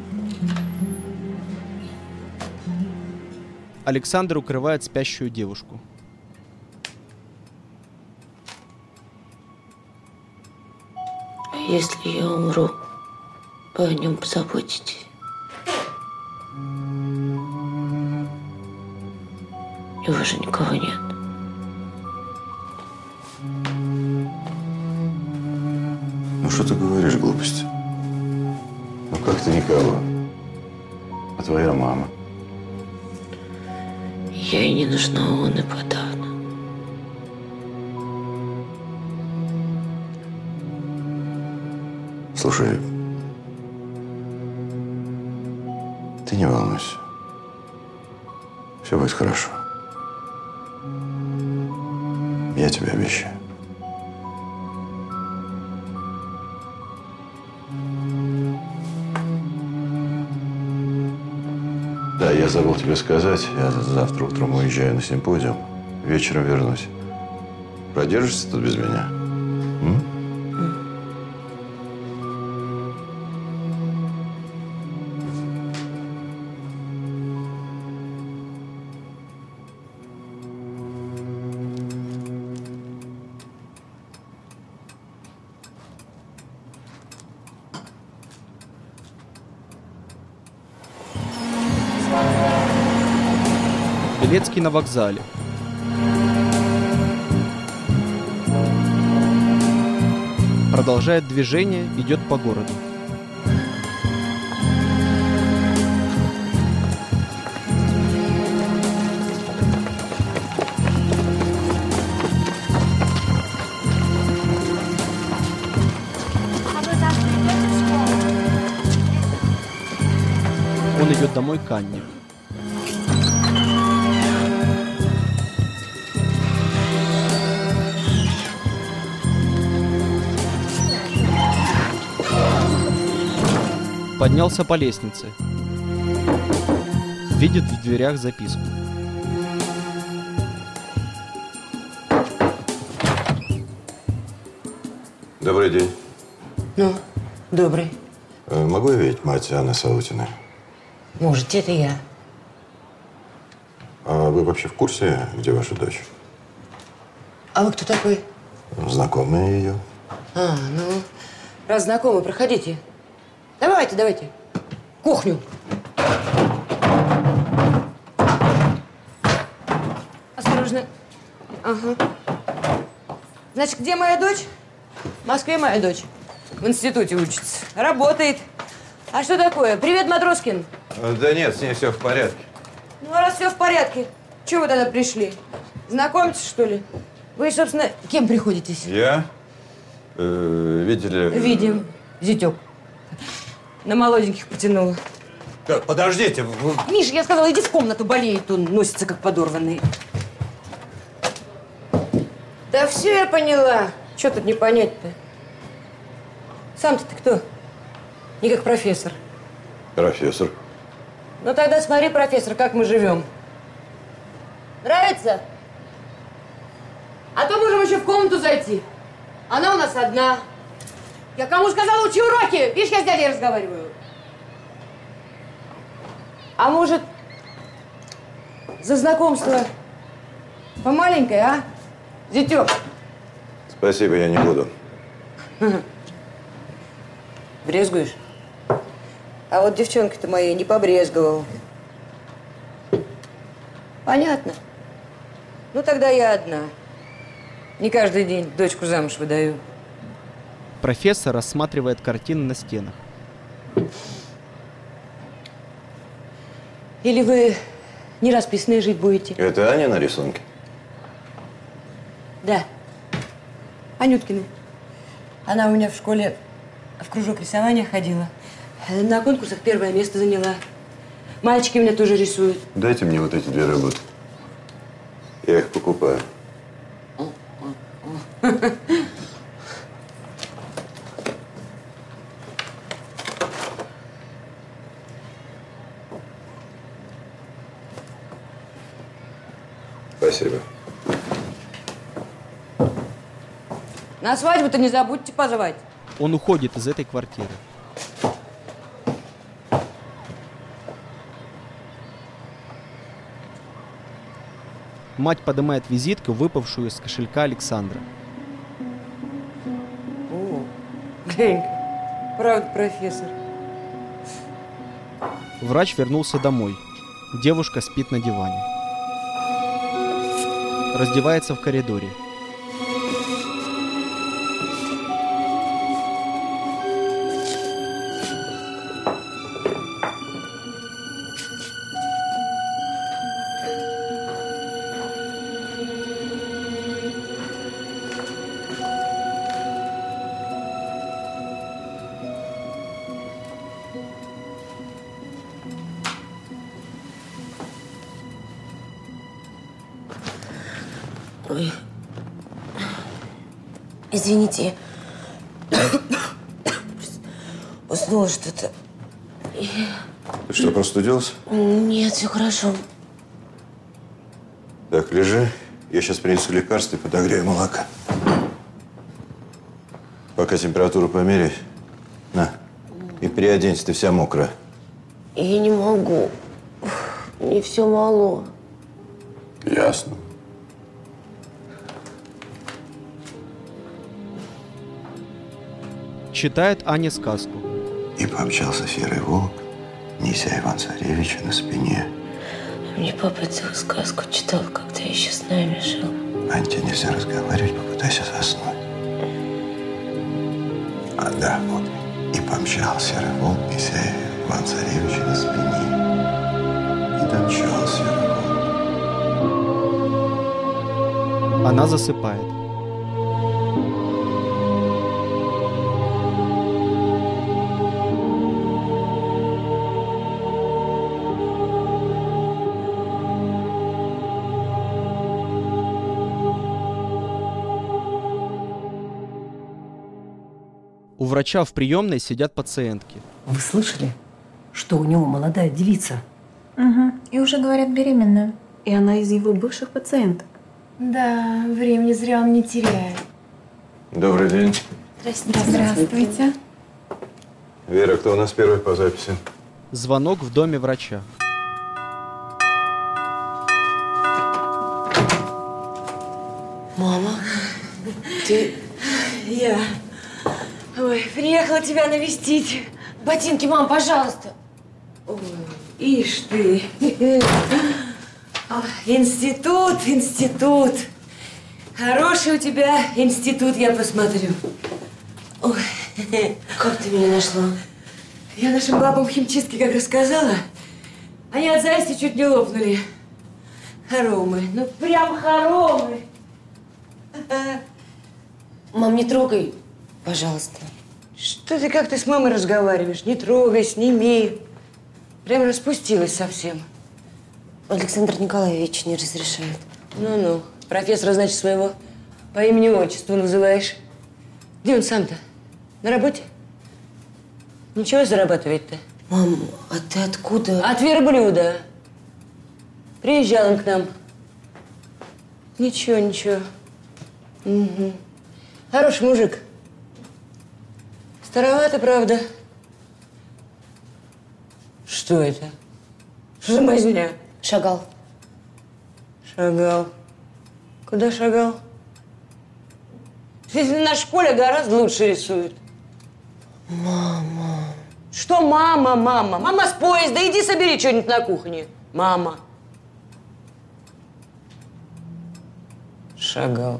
A: Александр укрывает спящую девушку.
I: Если я умру, вы о нем позаботитесь. Его же никого нет.
B: Ну что ты говоришь, глупости? Ну как ты никого? А твоя мама?
I: Я и не нужна, он и подавно.
B: Слушай, ты не волнуйся. Все будет хорошо. Я тебе обещаю. Да, я забыл тебе сказать. Я завтра утром уезжаю на симпозиум. Вечером вернусь. Продержишься тут без меня? М?
A: Белецкий на вокзале. Продолжает движение, идет по городу. Он идет домой к Анне. Поднялся по лестнице. Видит в дверях записку.
B: Добрый день.
R: Ну, добрый.
B: Э, Могу я видеть мать Анны Саутиной?
R: Можете, это я.
B: А вы вообще в курсе, где ваша дочь?
R: А вы кто такой?
B: Знакомая ее.
R: А, ну, раз знакомы, проходите. Давайте, давайте. Кухню. Осторожно. Ага. Значит, где моя дочь? В Москве моя дочь. В институте учится. Работает. А что такое? Привет, Матроскин.
F: Да нет, с ней все в порядке.
R: Ну, а раз все в порядке, чего вы тогда пришли? Знакомитесь, что ли? Вы, собственно, кем приходитесь?
F: Я? Э, видели?
R: Видим. Зятек. На молоденьких потянула.
F: Так, подождите. Вы...
R: Миша, я сказала, иди в комнату, болеет он, носится как подорванный. Да все я поняла. Что тут не понять-то? Сам-то ты кто? Не как профессор.
B: Профессор.
R: Ну тогда смотри, профессор, как мы живем. Нравится? А то можем еще в комнату зайти. Она у нас одна. Я кому сказала, учи уроки? Видишь, я с дядей разговариваю. А может, за знакомство по маленькой, а? Зятек.
B: Спасибо, я не буду.
R: Брезгуешь? А вот девчонка-то моя не побрезговала. Понятно. Ну, тогда я одна. Не каждый день дочку замуж выдаю.
A: Профессор рассматривает картины на стенах.
R: Или вы Не расписанные жить будете.
F: Это Аня на рисунке?
R: Да. Анюткина. Она у меня в школе в кружок рисования ходила. На конкурсах первое место заняла. Мальчики у меня тоже рисуют.
F: Дайте мне вот эти две работы. Я их покупаю. Спасибо.
R: На свадьбу-то не забудьте позвать.
A: Он уходит из этой квартиры. Мать поднимает визитку, выпавшую из кошелька Александра.
R: О, глянь, правда, профессор.
A: Врач вернулся домой. Девушка спит на диване. Раздевается в коридоре.
J: Ой. Извините. Уснула что-то.
F: Ты что, простудился?
J: Нет, все хорошо.
F: Так, лежи. Я сейчас принесу лекарство и подогрею молока. Пока температуру померяй. На. И переоденься, ты вся мокрая.
J: Я не могу. Мне все мало.
F: Ясно.
A: Читает Аня сказку.
B: И помчался серый волк, неся Иван-Царевича на спине.
J: Мне папа эту сказку читал, когда я еще с нами жил.
B: Ань, тебе нельзя разговаривать, попытайся заснуть. А, да, вот. И помчался серый волк, неся Иван-Царевича на спине. И домчал серый волк.
A: Она засыпает. У врача в приемной сидят пациентки.
M: Вы слышали, что у него молодая девица?
L: Угу. И уже говорят, беременная. И она из его бывших пациенток. Да, времени зря он не теряет.
F: Добрый день.
L: Здравствуйте. Здравствуйте.
F: Вера, кто у нас первый по записи?
A: Звонок в доме врача.
R: Мама, ты... Я... Ой, приехала тебя навестить.
J: Ботинки, мам, пожалуйста.
R: Ой, ишь ты. Институт, институт. Хороший у тебя институт, я посмотрю. Ой.
J: Как ты меня нашла?
R: Я нашим бабам в химчистке как рассказала. Они от зависти чуть не лопнули. Хоромы, ну прям хоромы.
J: Мам, не трогай, пожалуйста.
R: Что ты, как ты с мамой разговариваешь? Не трогай, сними. Прям распустилась совсем.
J: Александр Николаевич не разрешает.
R: Ну-ну, профессора, значит, своего по имени-отчеству называешь. Где он сам-то? На работе? Ничего зарабатывает-то?
J: Мам, а ты откуда?
R: От верблюда. Приезжал он к нам. Ничего, ничего. Угу. Хороший мужик. Старовато, правда. Что это? Что за мазня?
J: Шагал.
R: Шагал. Куда шагал? На школе гораздо лучше рисует.
J: Мама.
R: Что мама, мама? Мама с поезда. Иди собери что-нибудь на кухне. Мама. Шагал.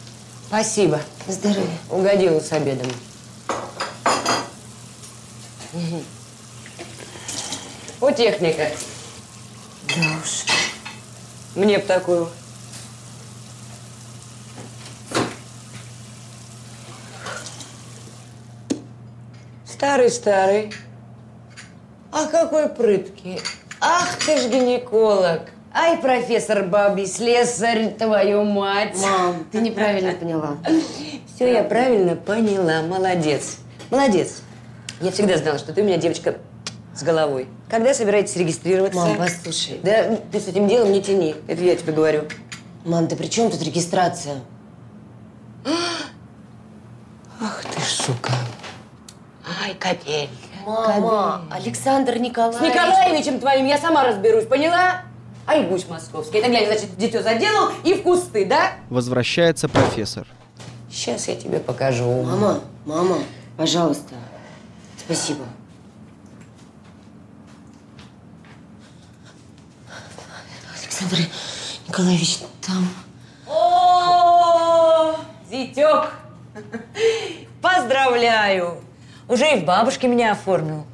R: Спасибо.
J: Здоровья.
R: Угодила с обедом. Угу. У техника. Да уж. Мне б такую. Старый-старый. А какой прыткий. Ах ты ж гинеколог. Ай, профессор Бабий, слесарь, твою мать.
S: Мам, ты неправильно поняла.
R: Все я правильно поняла. Молодец. Молодец. Я всегда знала, что ты у меня девочка с головой. Когда собираетесь регистрироваться?
S: Мам, послушай.
R: Да ты с этим делом не тяни. Это я тебе говорю.
S: Мам, ты при чем тут регистрация?
R: Ах ты ж, сука. Ай, капель.
S: Мама,
R: капель.
S: Александр Николаевич.
R: С Николаевичем твоим я сама разберусь, поняла? Ай, гусь московский. Это, глянь, значит, дитё заделал и в кусты, да?
A: Возвращается профессор.
R: Сейчас я тебе покажу.
S: Мама, мама, пожалуйста. Спасибо. Александр Николаевич, там...
R: О, зятёк! Поздравляю! Уже и в бабушке меня оформил.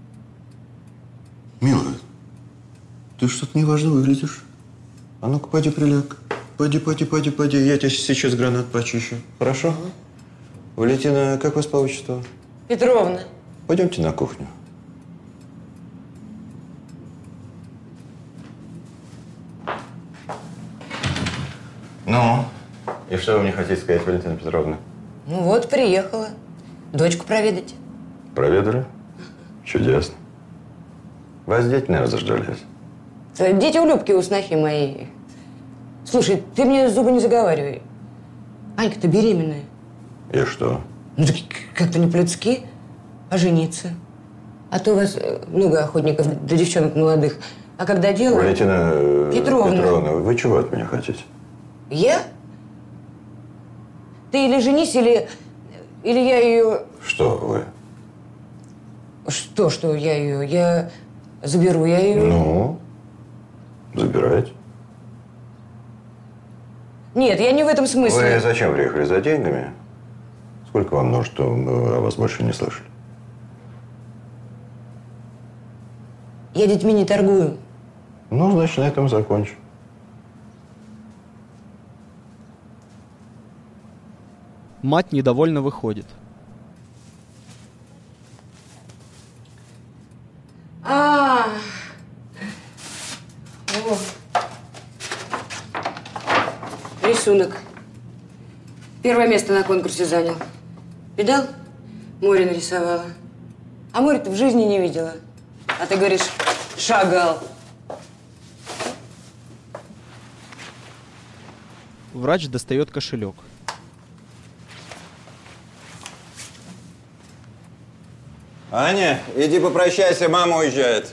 B: Милая, ты что-то неважно выглядишь. А ну-ка, пойди приляг. Пойди, пойди, пойди, пойди. Я тебе сейчас гранат почищу. Хорошо? Ага. Валентина, как вас по отчеству?
R: Петровна.
B: Пойдемте на кухню. Ну, и что вы мне хотите сказать, Валентина Петровна?
R: Ну вот, приехала. Дочку проведать.
B: Проведали? Чудесно. Вас дети, наверное, заждались.
R: Дети у Любки, у снохи моей. Слушай, ты мне зубы не заговаривай. Анька-то беременная.
B: И что?
R: Ну, так как-то не по-людски. А жениться? А то у вас много охотников для девчонок молодых. А когда дело...
B: Валентина
R: Петровна.
B: Петровна, вы чего от меня хотите?
R: Я? Ты или женись, или... Или я ее...
B: Что вы?
R: Что, что я ее? Я заберу, я ее...
B: Ну, забирайте.
R: Нет, я не в этом смысле.
B: Вы зачем приехали? За деньгами? Сколько вам нужно, что мы о вас больше не слышали?
R: Я детьми не торгую.
B: Ну, значит, на этом закончим.
A: Мать недовольно выходит.
R: А, О. Рисунок. Первое место на конкурсе занял. Видал? Море нарисовала. А море ты в жизни не видела. А ты говоришь, шагал.
A: Врач достает кошелек.
B: Аня, иди попрощайся, мама уезжает.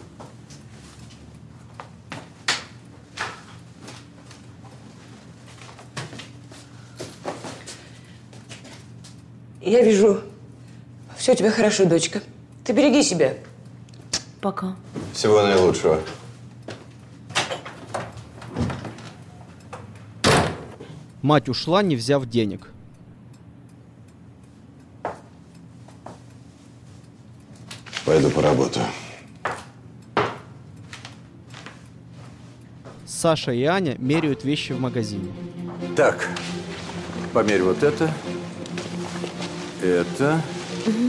R: Я вижу, все у тебя хорошо, дочка. Ты береги себя.
S: Пока.
B: Всего наилучшего.
A: Мать ушла, не взяв денег.
B: Пойду поработаю.
A: Саша и Аня меряют вещи в магазине.
B: Так, померь вот это. Это.
L: Угу.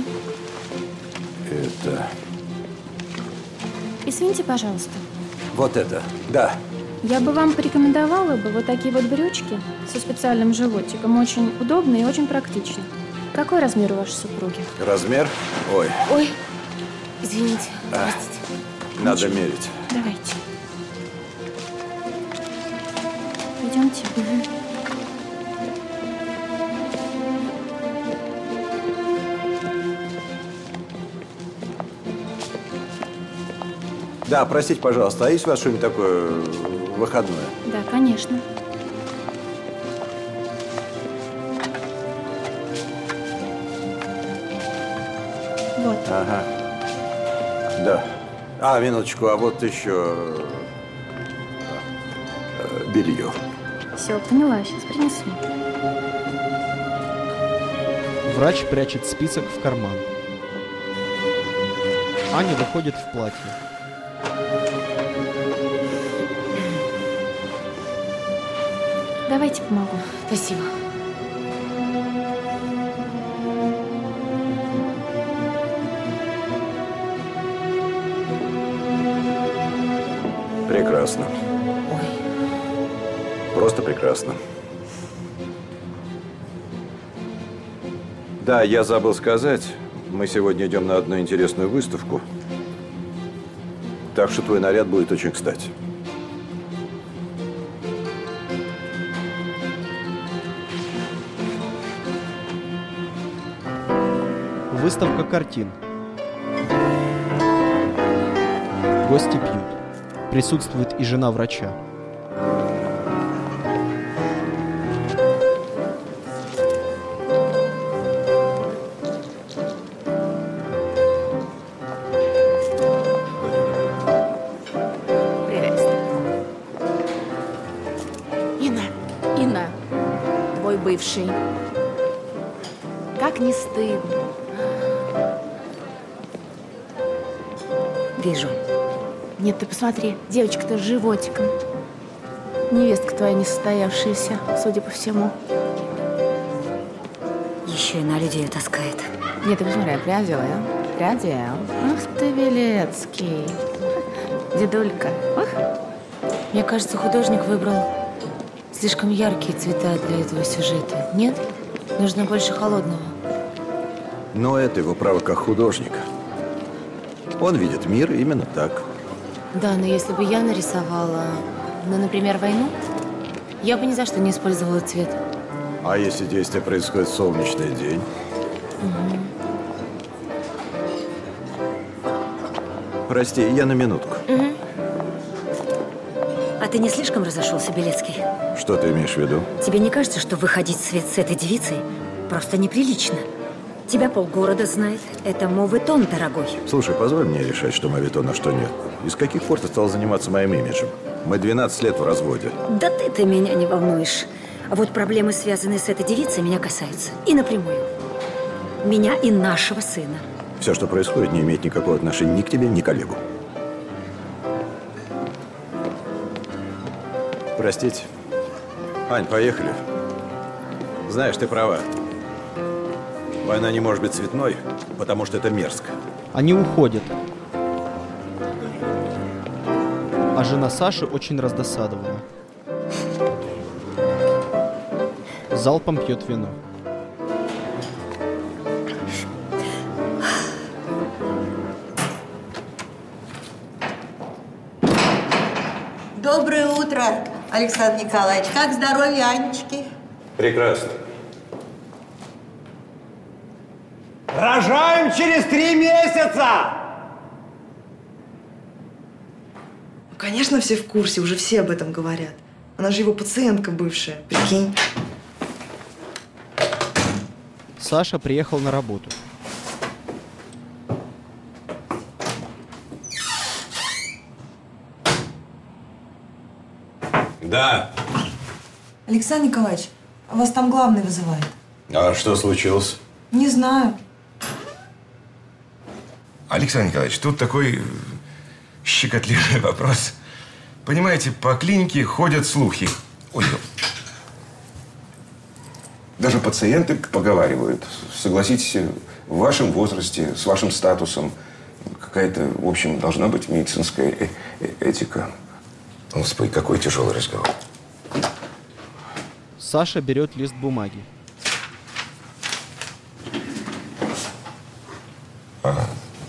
B: Это.
L: Извините, пожалуйста.
B: Вот это. Да.
L: Я бы вам порекомендовала бы вот такие вот брючки со специальным животиком. Очень удобно и очень практично. Какой размер у вашей супруги?
B: Размер? Ой.
L: Ой, извините.
B: А, надо мерить.
L: Давайте. Пойдемте. Угу.
B: Да, простите, пожалуйста, а есть у вас что-нибудь такое выходное?
L: Да, конечно. Вот.
B: Ага. Да. А, минуточку, а вот еще белье.
L: Все, поняла, сейчас принесу.
A: Врач прячет список в карман. Аня выходит в платье.
L: Давайте помогу.
S: Спасибо.
B: Прекрасно. Просто прекрасно. Да, я забыл сказать, мы сегодня идем на одну интересную выставку, так что твой наряд будет очень кстати.
A: Выставка картин. Гости пьют. Присутствует и жена врача.
T: Инна, Инна, твой бывший. Как не стыдно.
S: Вижу.
T: Нет, ты посмотри, девочка-то с животиком. Невестка твоя несостоявшаяся, судя по всему.
S: Еще и на людей таскает.
T: Нет, ты посмотри, приодел, а? Приодел. Ах ты, Велецкий. Дедулька. Ах.
S: Мне кажется, художник выбрал слишком яркие цвета для этого сюжета. Нет? Нужно больше холодного.
B: Но это его право как художника. Он видит мир именно так.
S: Да, но если бы я нарисовала, ну, например, войну, я бы ни за что не использовала цвет.
B: А если действие происходит в солнечный день?
S: Угу.
B: Прости, я на минутку.
S: Угу.
M: А ты не слишком разошелся, Белецкий?
B: Что ты имеешь в виду?
M: Тебе не кажется, что выходить в свет с этой девицей просто неприлично? Тебя полгорода знает. Это моветон, дорогой.
B: Слушай, позволь мне решать, что моветон, а что нет. И с каких пор ты стал заниматься моим имиджем? Мы двенадцать лет в разводе.
M: Да ты-то меня не волнуешь. А вот проблемы, связанные с этой девицей, меня касаются. И напрямую. Меня и нашего сына.
B: Все, что происходит, не имеет никакого отношения ни к тебе, ни к Олегу. Простите. Ань, поехали. Знаешь, ты права. Война не может быть цветной, потому что это мерзко.
A: Они уходят. А жена Саши очень раздосадована. Залпом пьет вино.
E: Доброе утро, Александр Николаевич. Как здоровье Анечки?
B: Прекрасно.
H: Рожаем через три месяца!
C: Конечно, все в курсе, уже все об этом говорят. Она же его пациентка бывшая, прикинь.
A: Саша приехал на работу.
F: Да.
C: Александр Николаевич, вас там главный вызывает.
F: А что случилось?
C: Не знаю.
U: Александр Николаевич, тут такой щекотливый вопрос. Понимаете, по клинике ходят слухи. Ой, даже пациенты поговаривают. Согласитесь, в вашем возрасте, с вашим статусом, какая-то, в общем, должна быть медицинская э э этика. Господи, какой тяжелый разговор.
A: Саша берет лист бумаги.
U: А,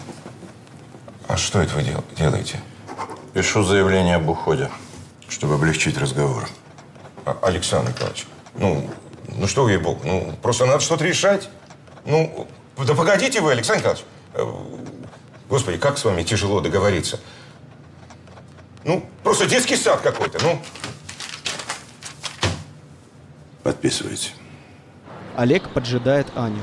U: а что это вы дел делаете?
F: Пишу заявление об уходе, чтобы облегчить разговор.
U: А, Александр Николаевич, ну, ну что, ей-богу, ну, просто надо что-то решать. Ну, да погодите вы, Александр Николаевич. Господи, как с вами тяжело договориться. Ну, просто детский сад какой-то, ну.
B: Подписывайте.
A: Олег поджидает Аню.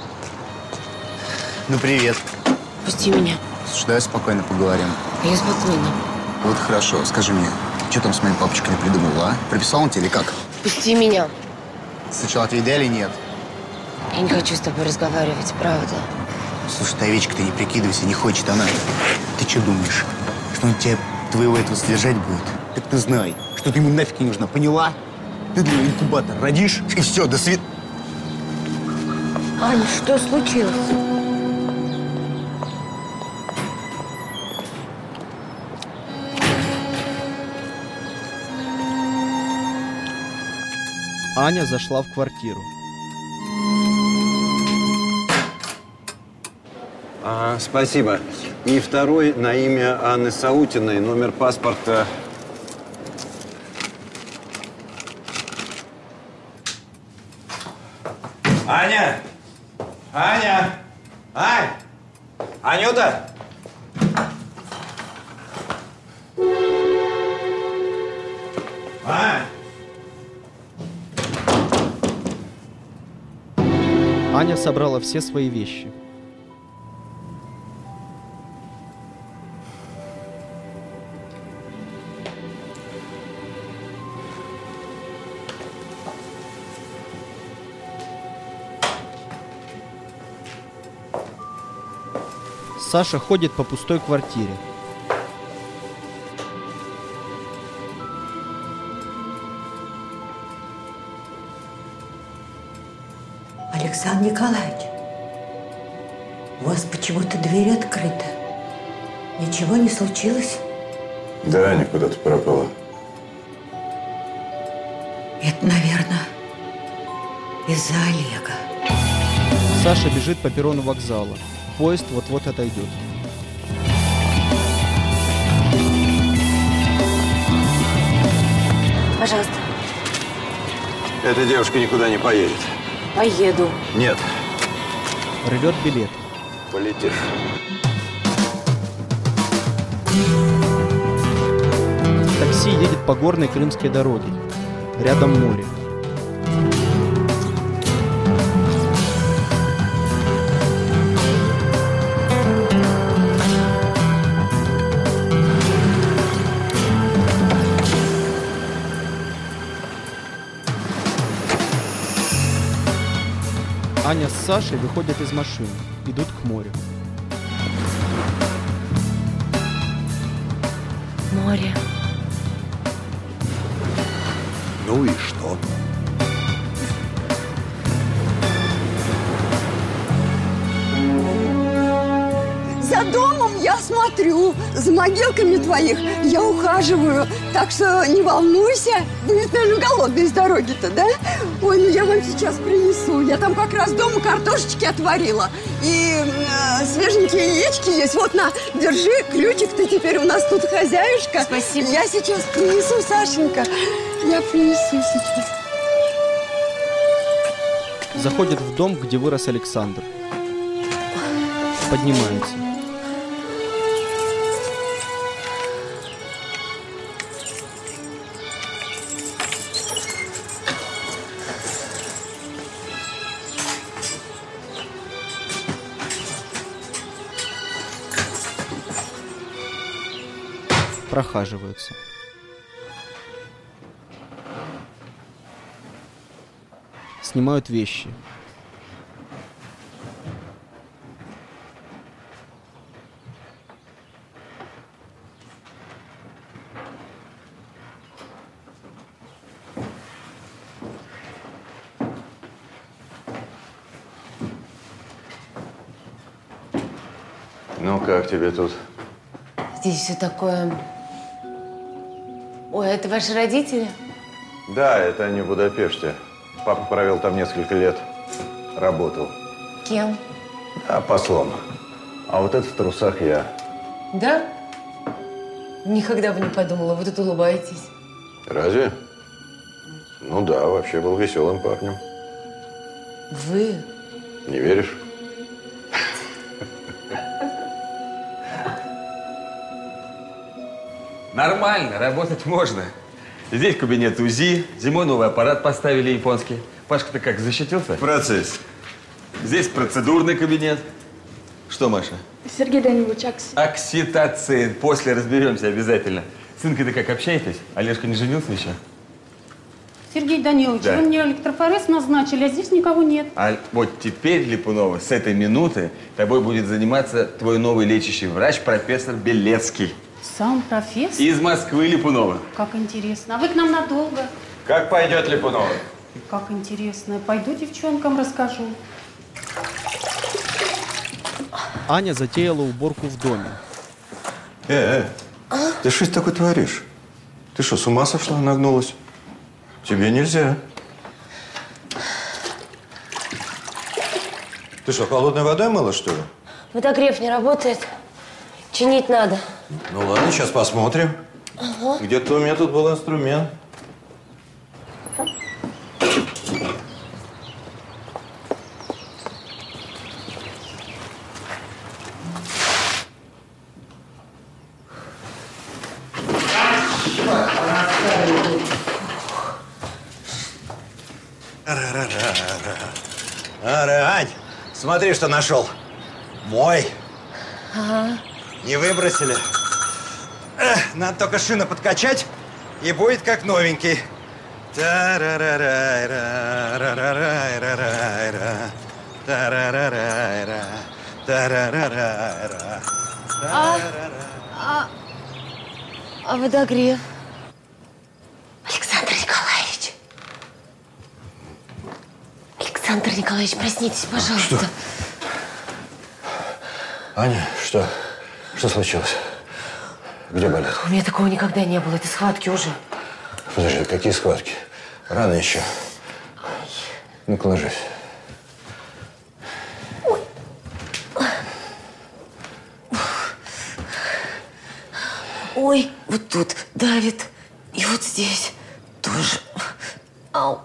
G: Ну, привет.
S: Пусти меня.
G: Слушай, давай спокойно поговорим.
S: Я спокойно.
G: Вот хорошо, скажи мне, что там с моим папочкой не придумал, а? Прописал он тебе или как?
S: Пусти меня.
G: Сначала отведай или нет?
S: Я не хочу с тобой разговаривать, правда.
G: Слушай, ты, овечка, ты не прикидывайся, не хочет она. Ты что думаешь, что он тебя твоего этого содержать будет? Так ты знай, что ты ему нафиг не нужна, поняла? Ты для него инкубатор родишь, и все, до свид...
E: Аня, что случилось?
A: Аня зашла в квартиру.
D: А, спасибо. И второй на имя Анны Саутиной, номер паспорта.
F: Аня! Аня! Ань! Анюта! Ань!
A: Аня собрала все свои вещи. Саша ходит по пустой квартире.
E: Александр Николаевич, у вас почему-то дверь открыта. Ничего не случилось?
B: Да, Аня куда-то пропала.
E: Это, наверное, из-за Олега.
A: Саша бежит по перрону вокзала. Поезд вот-вот отойдет.
S: Пожалуйста.
D: Эта девушка никуда не поедет.
S: Поеду.
D: Нет.
A: Рвет билет.
D: Полетишь.
A: Такси едет по горной крымской дороге. Рядом море. Аня с Сашей выходят из машины, идут к морю.
S: Море.
B: Ну и что?
V: За домом я смотрю, за могилками твоих я ухаживаю. Так что не волнуйся. Вы ведь, наверное, голодные с дороги-то, да? Ой, ну я вам сейчас принесу. Я там как раз дома картошечки отварила. И э, свеженькие яички есть. Вот, на, держи, ключик, ты теперь у нас тут хозяюшка.
S: Спасибо.
V: Я сейчас принесу, Сашенька. Я принесу сейчас.
A: Заходит в дом, где вырос Александр. Поднимается. Прохаживаются. Снимают вещи.
D: Ну, как тебе тут?
S: Здесь все такое... Ой, это ваши родители?
D: Да, это они в Будапеште. Папа провел там несколько лет. Работал.
S: Кем?
D: Да, послом. А вот это в трусах я.
S: Да? Никогда бы не подумала, вы тут улыбаетесь.
D: Разве? Ну да, вообще был веселым парнем.
S: Вы?
D: Не веришь?
W: Нормально, работать можно. Здесь кабинет УЗИ, зимой новый аппарат поставили японский. Пашка-то как, защитился?
F: Процесс.
W: Здесь процедурный кабинет. Что, Маша?
P: Сергей, дай-нибудь акс.
W: Окситоцин. После разберемся обязательно. С Инкой-то как, общаетесь? Олежка не женился еще?
K: Сергей Данилович,
W: Да.
K: вы мне электрофорез назначили, а здесь никого нет.
W: А вот теперь, Липунова, с этой минуты тобой будет заниматься твой новый лечащий врач, профессор Белецкий.
K: Сам профессор?
W: Из Москвы, Липунова.
K: Как интересно. А вы к нам надолго?
W: Как пойдет, Липунова?
K: Как интересно. Пойду девчонкам расскажу.
A: Аня затеяла уборку в доме.
F: Э, э, ты что такое творишь? Ты что, с ума сошла, нагнулась? Тебе нельзя. Ты что, холодной водой мыла, что ли?
S: Водогрев не работает. Чинить надо.
F: Ну ладно, сейчас посмотрим.
S: Ага.
F: Где-то у меня тут был инструмент.
O: Ара, Ань, смотри, что нашел. Мой.
S: Ага.
O: Не выбросили. Эх, надо только шины подкачать, и будет как новенький. Та-ра-ра-ра-ра-ра-ра-ра-ра-ра. Та-ра-ра-ра-ра. Та-ра-ра-ра-ра.
S: А, а, а водогрев? Александр Николаевич. Александр Николаевич, проснитесь, пожалуйста.
F: Что? Аня, что? Что случилось? Где болит?
S: У меня такого никогда не было. Это схватки уже.
F: Подожди, какие схватки? Рано еще. Ну-ка, ложись.
S: Ой, вот тут давит. И вот здесь тоже. Ау.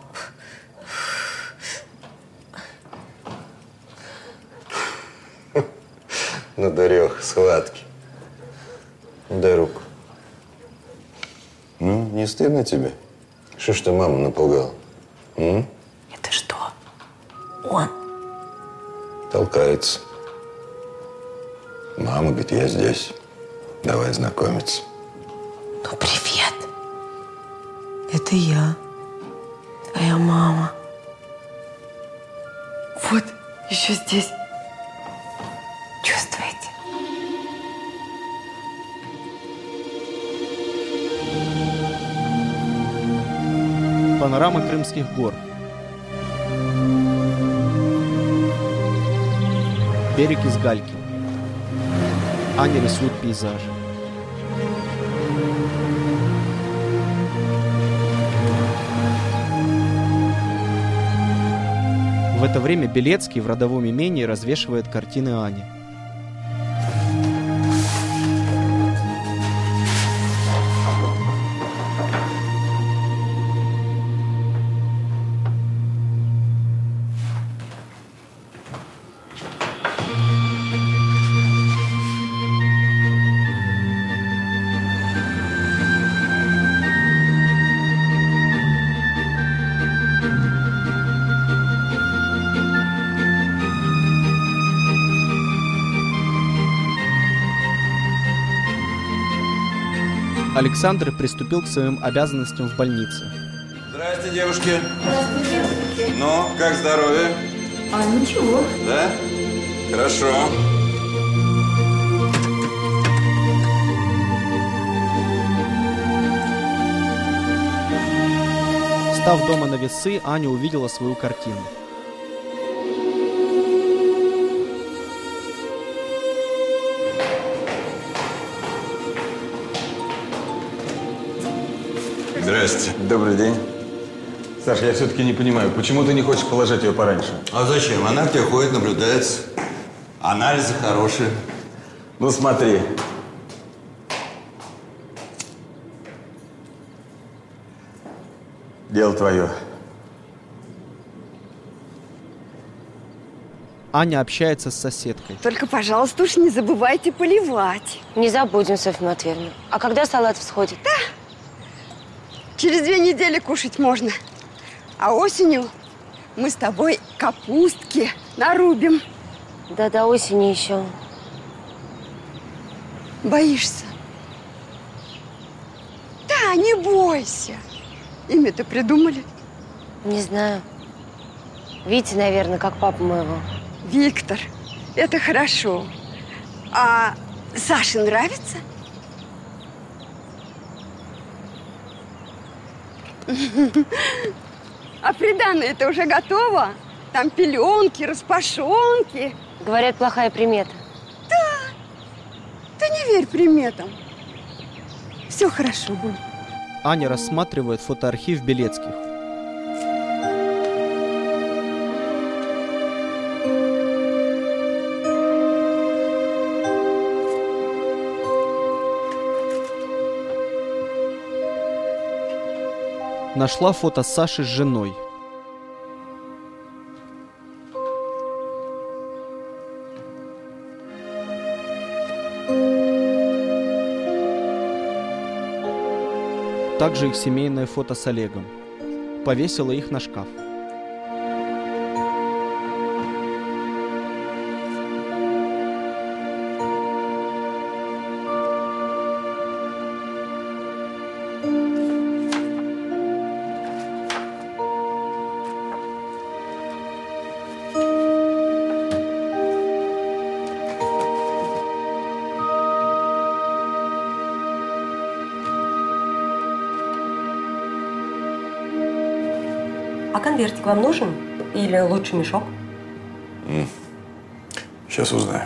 F: Ну, дурех, схватки. Дай руку. Ну, не стыдно тебе? Что ж ты маму напугал? М?
S: Это что? Он?
F: Толкается. Мама говорит, я здесь. Давай знакомиться.
S: Ну, привет. Это я. Твоя мама. Вот, еще здесь. Чувствуете?
A: Панорама Крымских гор. Берег из гальки. Аня рисует пейзажи. В это время Белецкий в родовом имении развешивает картины Ани. Александр приступил к своим обязанностям в больнице.
F: Здрасте, девушки. Здравствуйте. Ну, как здоровье?
M: А ничего.
F: Да? Хорошо.
A: Став дома на весы, Аня увидела свою картину.
F: Здрасте.
W: Добрый день. Саша, я все-таки не понимаю, почему ты не хочешь положить ее пораньше?
F: А зачем? Она где ходит, наблюдается. Анализы хорошие.
W: Ну, смотри. Дело твое.
A: Аня общается с соседкой.
V: Только, пожалуйста, уж не забывайте поливать.
S: Не забудем, Софья Матвеевна. А когда салат всходит?
V: Да. Через две недели кушать можно. А осенью мы с тобой капустки нарубим.
S: Да, до осени еще.
V: Боишься? Да, не бойся. Имя-то придумали.
E: Не знаю. Витя, наверное, как папа моего.
V: Виктор, это хорошо. А Саше нравится? А приданое-то уже готово? Там пеленки, распашонки.
E: Говорят, плохая примета.
V: Да. Ты не верь приметам. Все хорошо будет.
A: Аня рассматривает фотоархив Белецких. Нашла фото Саши с женой. Также их семейное фото с Олегом. Повесила их на шкаф.
M: А конвертик вам нужен? Или лучше мешок?
B: М. Сейчас узнаю.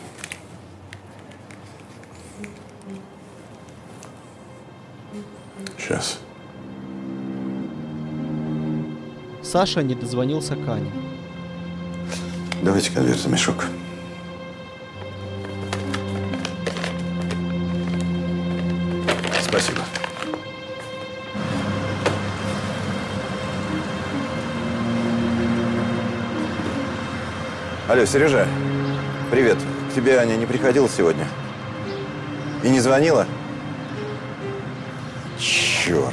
B: Сейчас.
A: Саша не дозвонился к Ане.
B: Давайте конверт в мешок. Спасибо. Алло, Сережа, привет. К тебе Аня не приходила сегодня? И не звонила? Черт.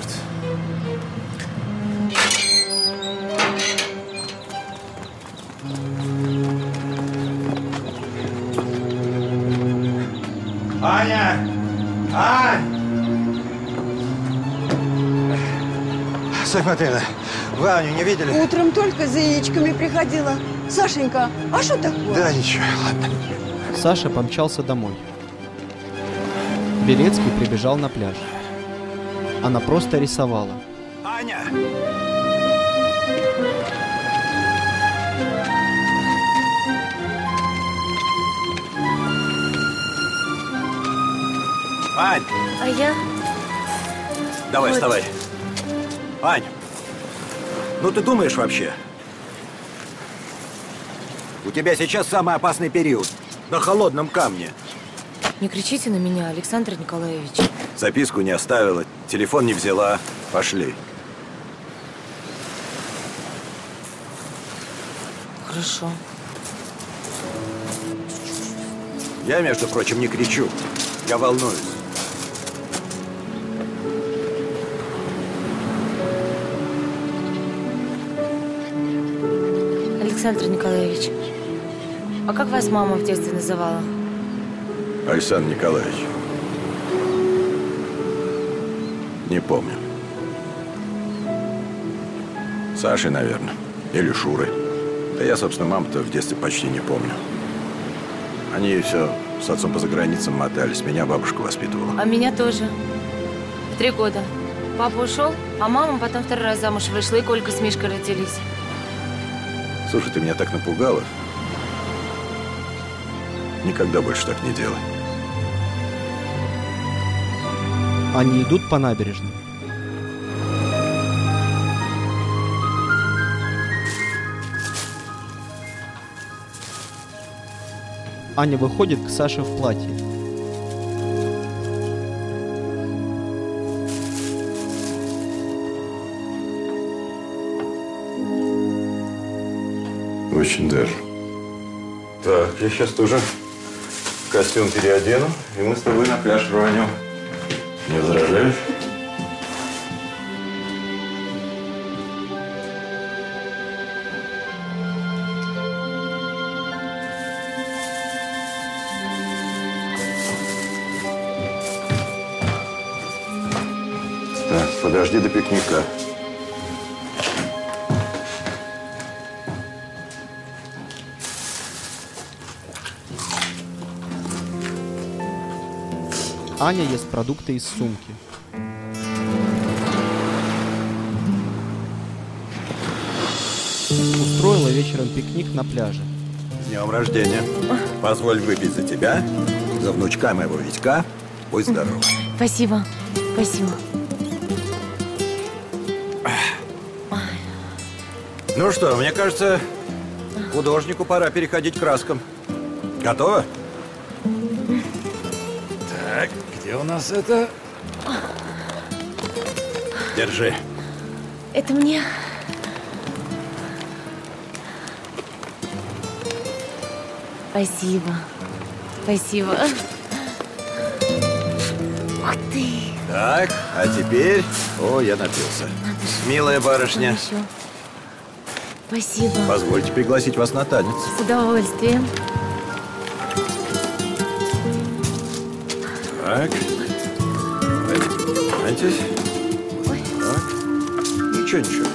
O: Аня! Ань! Софья Матвеевна, вы Аню не видели?
V: Утром только за яичками приходила. Сашенька, а что такое?
O: Да ничего, ладно.
A: Саша помчался домой. Белецкий прибежал на пляж. Она просто рисовала.
O: Аня! Ань!
S: А я?
O: Давай,
S: Вот.
O: вставай. Ань, ну ты думаешь вообще? У тебя сейчас самый опасный период. На холодном камне.
S: Не кричите на меня, Александр Николаевич.
O: Записку не оставила, телефон не взяла. Пошли.
S: Хорошо.
O: Я, между прочим, не кричу. Я волнуюсь.
S: Александр Николаевич, а как вас мама в детстве называла?
B: Александр Николаевич. Не помню. Сашей, наверное. Или Шурой. Да я, собственно, маму-то в детстве почти не помню. Они все с отцом по заграницам мотались. Меня бабушка воспитывала.
S: А меня тоже. В три года. Папа ушел, а мама потом второй раз замуж вышла, и Колька с Мишкой родились.
B: Слушай, ты меня так напугала. Никогда больше так не делай.
A: Они идут по набережной. Аня выходит к Саше в платье.
B: Очень даже. Так, я сейчас тоже костюм переодену, и мы с тобой на пляж рванем. Не возражаешь? Так, подожди до пикника.
A: Аня ест продукты из сумки. Устроила вечером пикник на пляже.
B: С днем рождения. Позволь выпить за тебя, за внучка моего Витька. Будь здоров.
S: Спасибо. Спасибо.
B: Ну что, мне кажется, художнику пора переходить к краскам. Готово?
W: Так, где у нас это?
B: Держи.
S: Это мне? Спасибо. Спасибо. Ух ты.
B: Так, а теперь... О, я напился. Милая барышня.
S: Еще. Спасибо.
B: Позвольте пригласить вас на танец.
S: С удовольствием.
B: Так. Знаете? Так. Ничего, ничего.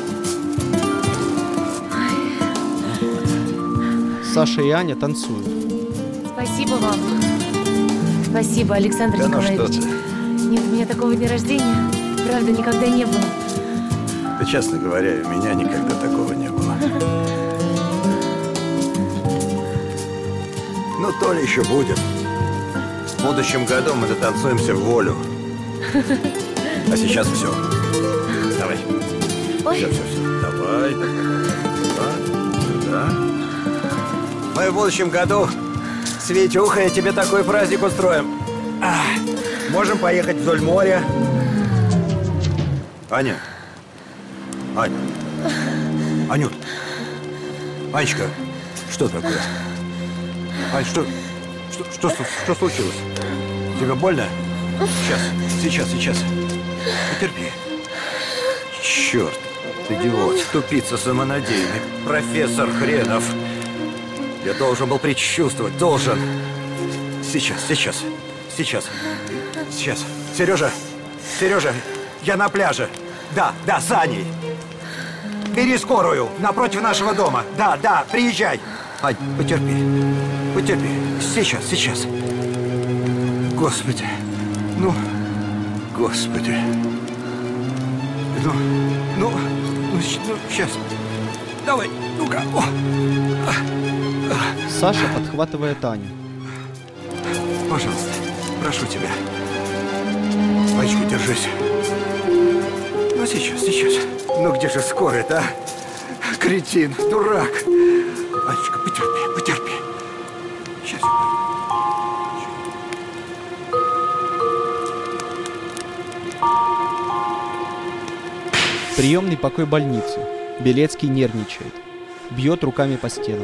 A: Саша и Аня танцуют.
S: Спасибо вам. Спасибо, Александр
B: Да ну
S: Николаевич.
B: что ты.
S: Нет, у меня такого дня рождения, правда, никогда не было.
B: Да, честно говоря, у меня никогда такого не было. Ну, то ли еще будет. В будущем году мы дотанцуемся в волю. А сейчас все. Давай.
S: Ой.
B: Все, все, все. Давай. Сюда. Сюда. Мы в будущем году с Витюхой тебе такой праздник устроим. А, можем поехать вдоль моря. Аня. Аня. Анют. Анечка, что такое? Ань, что, что, что, что случилось? Тебе больно? Сейчас, сейчас, сейчас. Потерпи. Черт, идиот, тупица самонадеянный, профессор хренов. Я должен был предчувствовать, должен. Сейчас, сейчас, сейчас, сейчас. Сережа, Сережа, я на пляже. Да, да, с Аней. Бери скорую, напротив нашего дома. Да, да, приезжай. Ань, потерпи, потерпи. Сейчас, сейчас. Господи, ну, Господи. Ну, ну, ну, сейчас. Давай, ну-ка. О.
A: Саша подхватывает Аню.
B: Пожалуйста, прошу тебя. Анечка, держись. Ну, сейчас, сейчас. Ну, где же скорая-то, а? Кретин, дурак. Анечка, потерпи, потерпи. Сейчас.
A: Приемный покой больницы. Белецкий нервничает. Бьет руками по стенам.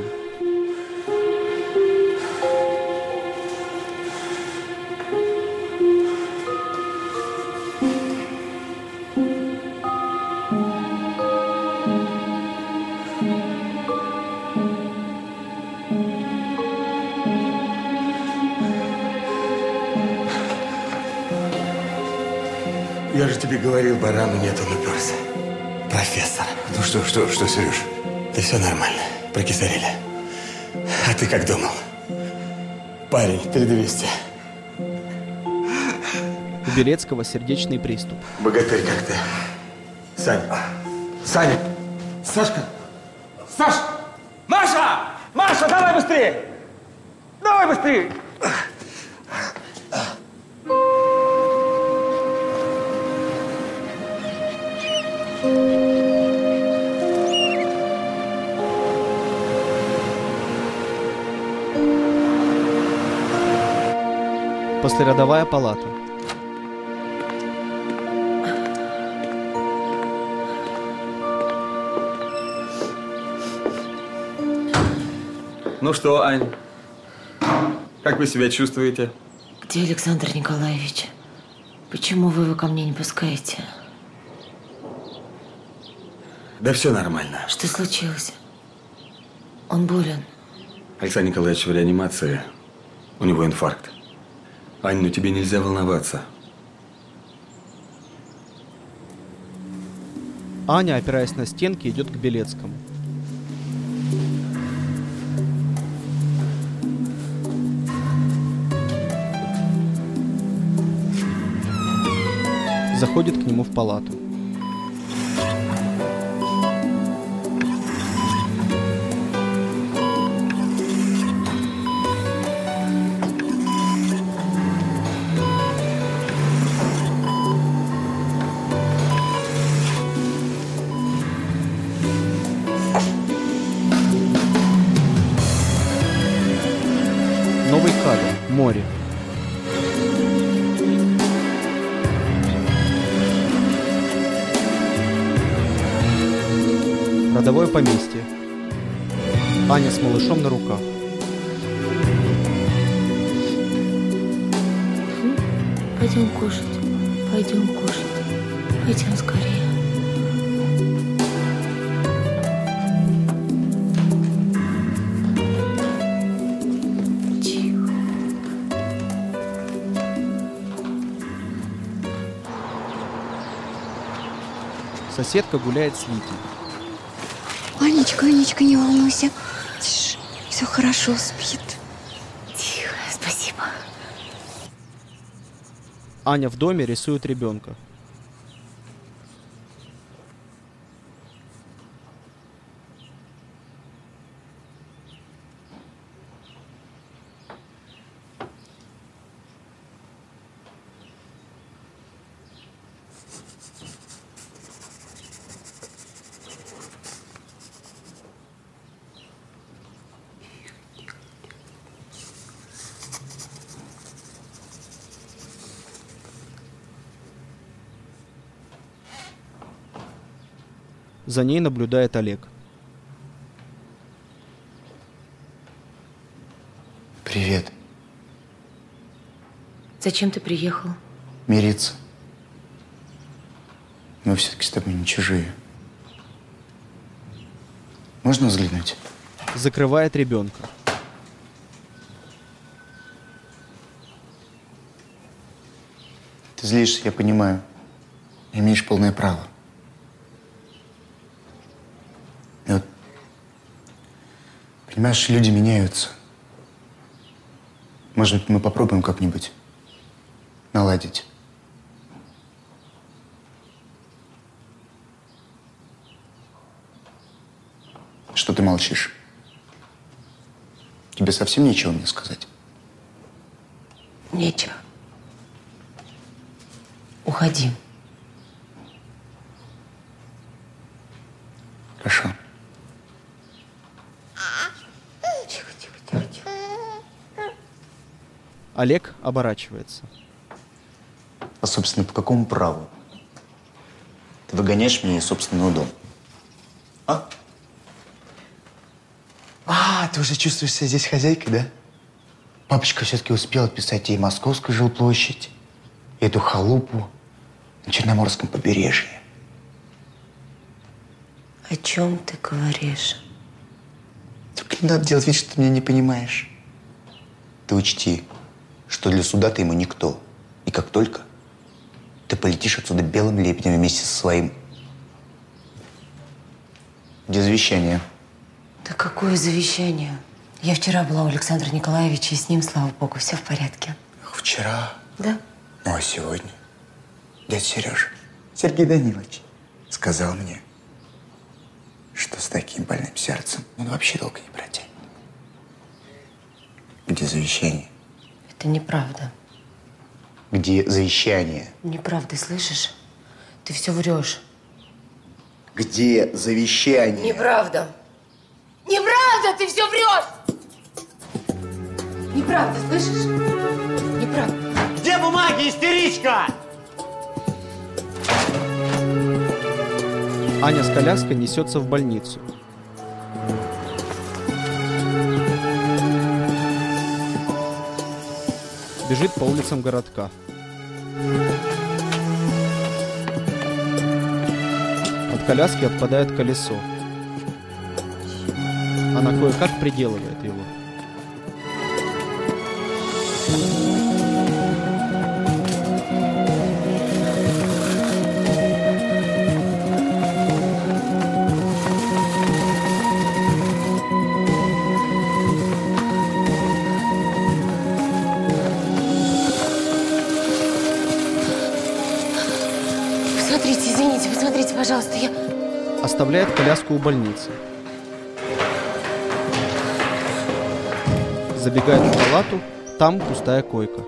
G: Я же тебе говорил, барану нет, он уперся. Профессор. Ну что, что, что, Сереж? Да все нормально. Прокисарили. А ты как думал? Парень, три двести.
A: У Белецкого сердечный приступ.
G: Богатырь как ты. Саня. Саня.
H: Сашка. Саш! Маша! Маша, давай быстрее! Давай быстрее!
A: Послеродовая палата.
W: Ну что, Ань, как вы себя чувствуете?
S: Где Александр Николаевич? Почему вы его ко мне не пускаете?
G: Да все нормально.
S: Что случилось? Он болен.
G: Александр Николаевич в реанимации. У него инфаркт. Ань, ну тебе нельзя волноваться.
A: Аня, опираясь на стенки, идет к Белецкому. Заходит к нему в палату. Новый кадр. Море. Родовое поместье. Аня с малышом на руках.
S: Пойдем кушать. Пойдем кушать. Пойдем скорее.
A: Соседка гуляет с Лидией.
V: Анечка, Анечка, не волнуйся. Все хорошо, спит.
S: Тихо, спасибо.
A: Аня в доме рисует ребенка. За ней наблюдает Олег.
G: Привет.
S: Зачем ты приехал?
G: Мириться. Мы все-таки с тобой не чужие. Можно взглянуть?
A: Закрывает ребенка.
G: Ты злишься, я понимаю. Имеешь полное право. И вот, понимаешь, люди меняются. Может быть, мы попробуем как-нибудь наладить. Что ты молчишь? Тебе совсем нечего мне сказать?
S: Нечего. Уходи.
G: Хорошо.
S: Тихо, тихо, тихо, тихо.
A: Олег оборачивается.
G: А, собственно, по какому праву ты выгоняешь меня из собственного дома? А? А, ты уже чувствуешь себя здесь хозяйкой, да? Папочка все-таки успел отписать ей Московскую жилплощадь, и эту халупу на Черноморском побережье.
S: О чем ты говоришь?
G: Только не надо делать вид, что ты меня не понимаешь. Ты учти, что для суда ты ему никто. И как только ты полетишь отсюда белым лебедем вместе со своим... Где завещание?
S: Да какое завещание? Я вчера была у Александра Николаевича, и с ним, слава богу, все в порядке.
G: Вчера?
S: Да.
G: Ну, а сегодня? Дядя Сережа, Сергей Данилович, сказал мне, что с таким больным сердцем он вообще долго не протянет. Где завещание?
S: Это неправда.
G: Где завещание?
S: Неправда, слышишь? Ты все врешь.
G: Где завещание?
S: Неправда. Неправда, ты все врешь! Неправда, слышишь? Неправда.
H: Где бумаги, истеричка?
A: Аня с коляской несется в больницу. Бежит по улицам городка. От коляски отпадает колесо. Она кое-как приделывает его.
S: Посмотрите, извините, посмотрите, пожалуйста, я...
A: Оставляет коляску у больницы. Забегает в палату, там пустая койка.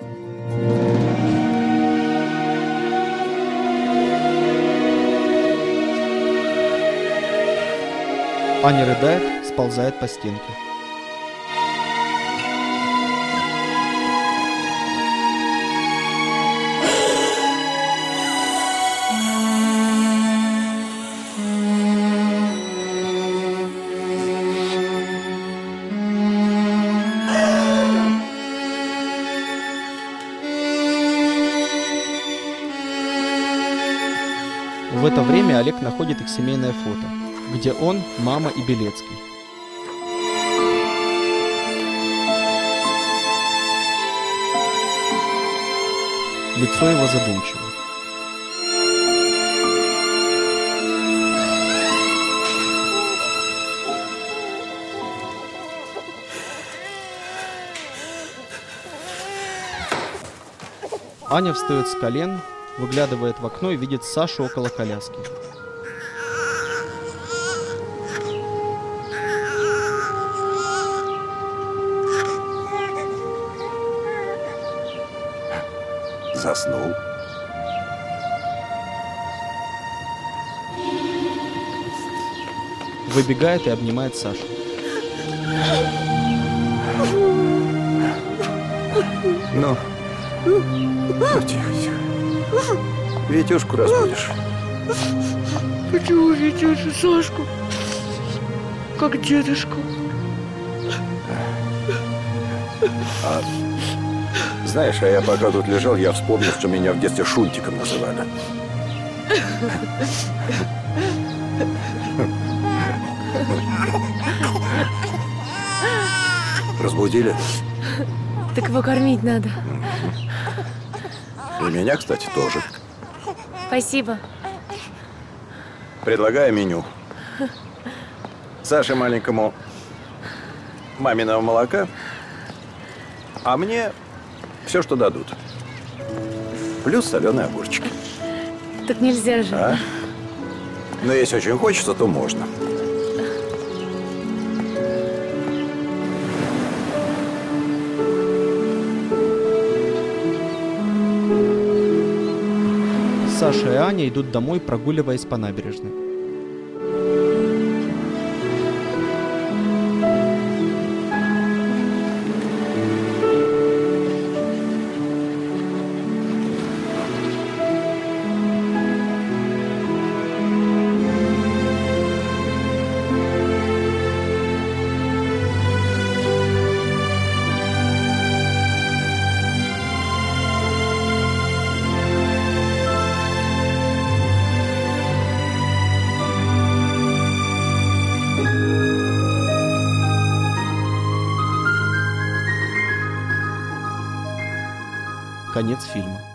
A: Аня рыдает, сползает по стенке. В это время Олег находит их семейное фото, где он, мама и Белецкий. Лицо его задумчиво. Аня встает с колен, выглядывает в окно и видит Сашу около коляски.
B: Заснул.
A: Выбегает и обнимает Сашу.
B: Ну, ну тихо, тихо. Витюшку разбудишь.
I: Почему Витюшу, Сашку? Как дедушку.
B: А, знаешь, а я пока тут лежал, я вспомнил, что меня в детстве Шунтиком называли. Разбудили?
S: Так его кормить надо.
B: И меня, кстати, тоже.
S: Спасибо.
B: Предлагаю меню. Саше маленькому маминого молока, а мне все, что дадут. Плюс соленые огурчики.
S: Так нельзя же.
B: А? Но если очень хочется, то можно.
A: Саша и Аня идут домой, прогуливаясь по набережной. Конец фильма.